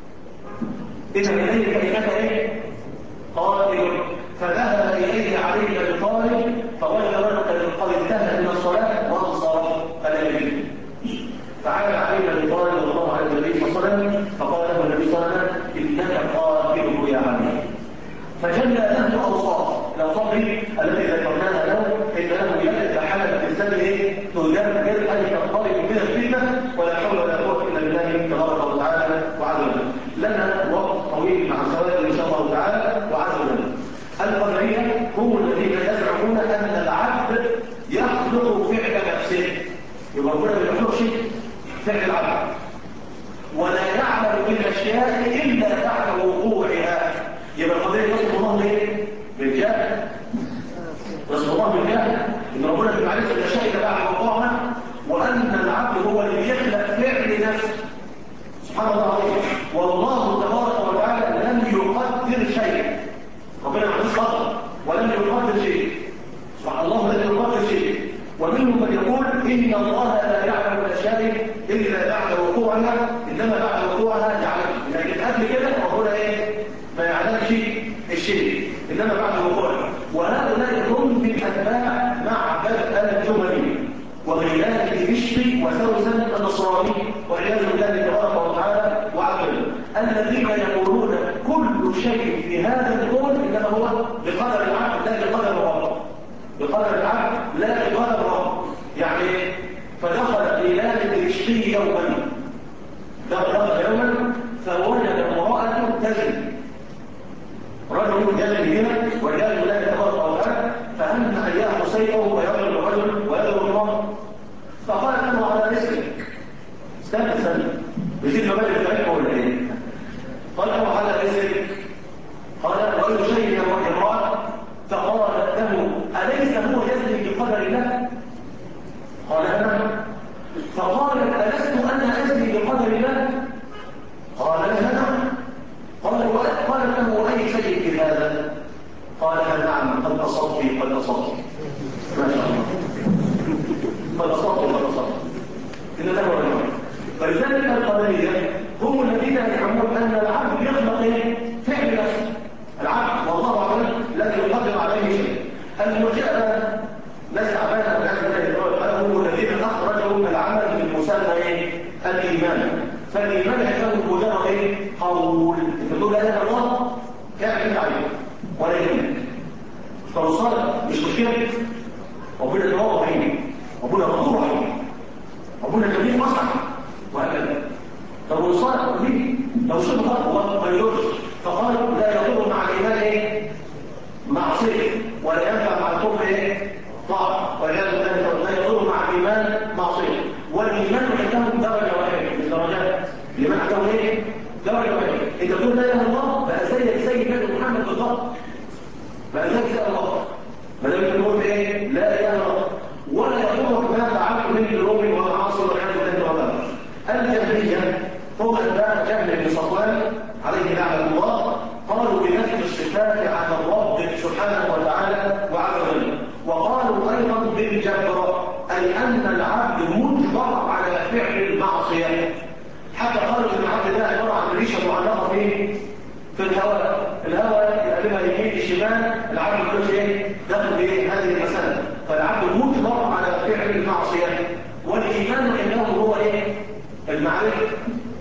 Speaker 1: اذهب اليه فانك ايه؟ قاتل. فذهب اليه علي بن ابي طالب فوجد رجلا قد انتهى من الصلاه وانصرف فلم يجد. فعاد علي بن ابي طالب رضي الله عنه النبي صلى الله عليه وسلم فقال له النبي صلى الله عليه وسلم انك قاتله يا علي. فجل له اوصاف الاوصاف التي ذكرناها له انه يجد حاله الانسان ايه؟ تجرد ان تنطلق من الفتنه ولا حول ولا قوه الا بالله تبارك وتعالى وعز وجل. لنا وقت طويل مع السواد ان شاء الله تعالى وعز وجل. القدريه هم الذين يزعمون ان العبد يخلق فعل نفسه، يبقى ربنا ما بيخلقش فعل العبد ولا يعمل بالاشياء الا بعد وقوعها. يبقى القضيه يصف الله ايه؟ بالجهل. يصف الله بالجهل ان ربنا ما بيعرفش الاشياء الا بعد وقوعها، وان العبد هو اللي بيخلق فعل نفسه. سبحان الله العظيم. والله تبارك وتعالى لم يقدر شيء. ربنا ما عندوش قدر ولم يقدر شيء. سبحان الله لم يقدر شيء. ومنهم من يقول ان الله لا يعلم الاشياء الا بعد وقوعها، انما بعد وقوعها يعلم. لكن قبل كده ربنا ايه؟ ما يعلمش الشيء انما بعد وقوعها. وهؤلاء هم من اتباع معبد الجهني وغيلان دمشقي وثوثا النصراني والعياذ بالله تبارك وتعالى وعز وجل، الذين يقولون كل شيء في هذا الكون انما هو بقدر العبد لا بقدر الرب. بقدر العبد لا بقدر الرب. يعني فدخل غيلان دمشقي يوما، دخل يوما فوجد امراه تزني. رجل جاء هنا وجاء بالله تبارك وتعالى فهم ان ياخذ سيفه ويضرب الرجل ويضرب المراه. فقال له على رزقك. استنى بيصير مبادئ بتاعتك ولا ايه؟ قال له على رزقك. قال واي شيء يا امراه؟ فقالت له اليس هو يزني بقدر الله؟ قال نعم. فقالت الست انا ازني بقدر الله؟ قال لها نعم. قالت له اي شيء في هذا؟ قال نعم قد اصبت قد اصبت. ما شاء الله قد أصبت. إن له رجل. فلذلك القدرية هم الذين يزعمون أن العبد يخلق فعل نفسه. العبد والله أعلم لا يقدر عليه شيء. المرجئة نزع بينهم والعياذ بالله هم الذين أخرجوا العمل من مسمى الإيمان. فالإيمان يكون مجرد قول. تقول لا إله إلا الله كائن عليه ولا يملك. فوصل مش مشكلة. ربنا يتوضع عيني، ربنا غفور رحيم، ربنا جميل مصلحة وهكذا. طب وصالح ليه؟ لو شرب خطوة ما يضرش. فقال لا يضر مع الإيمان معصية ولا ينفع مع الكفر طاعة. ولذلك لا يضر مع الإيمان معصية. والإيمان عندهم درجة واحدة من درجات. الإيمان عندهم درجة واحدة. إذا تقول لا إله إلا الله بقى زي النبي محمد بالضبط. بقى زي الله. ما دام تقول لا اله الا الله ولا يضرك ما فعلت من ذنوب ومعاصي والعياذ بالله وغيره. الجهميه هم اتباع جهل بن عليه لعنة الله، قالوا بنفي الصفات عن الرب سبحانه وتعالى وعز وجل، وقالوا أيضا بالجبر، أي أن العبد مجبر على فعل المعصية. حتى قالوا ان العبد ده عباره عن ريشه معلقه في الهواء، الهواء يقلبها يمين الشمال، العبد كله ايه؟ داخل في هذه المساله، فالعبد مجبر على فعل المعصيه. والايمان انه هو ايه؟ المعرفه،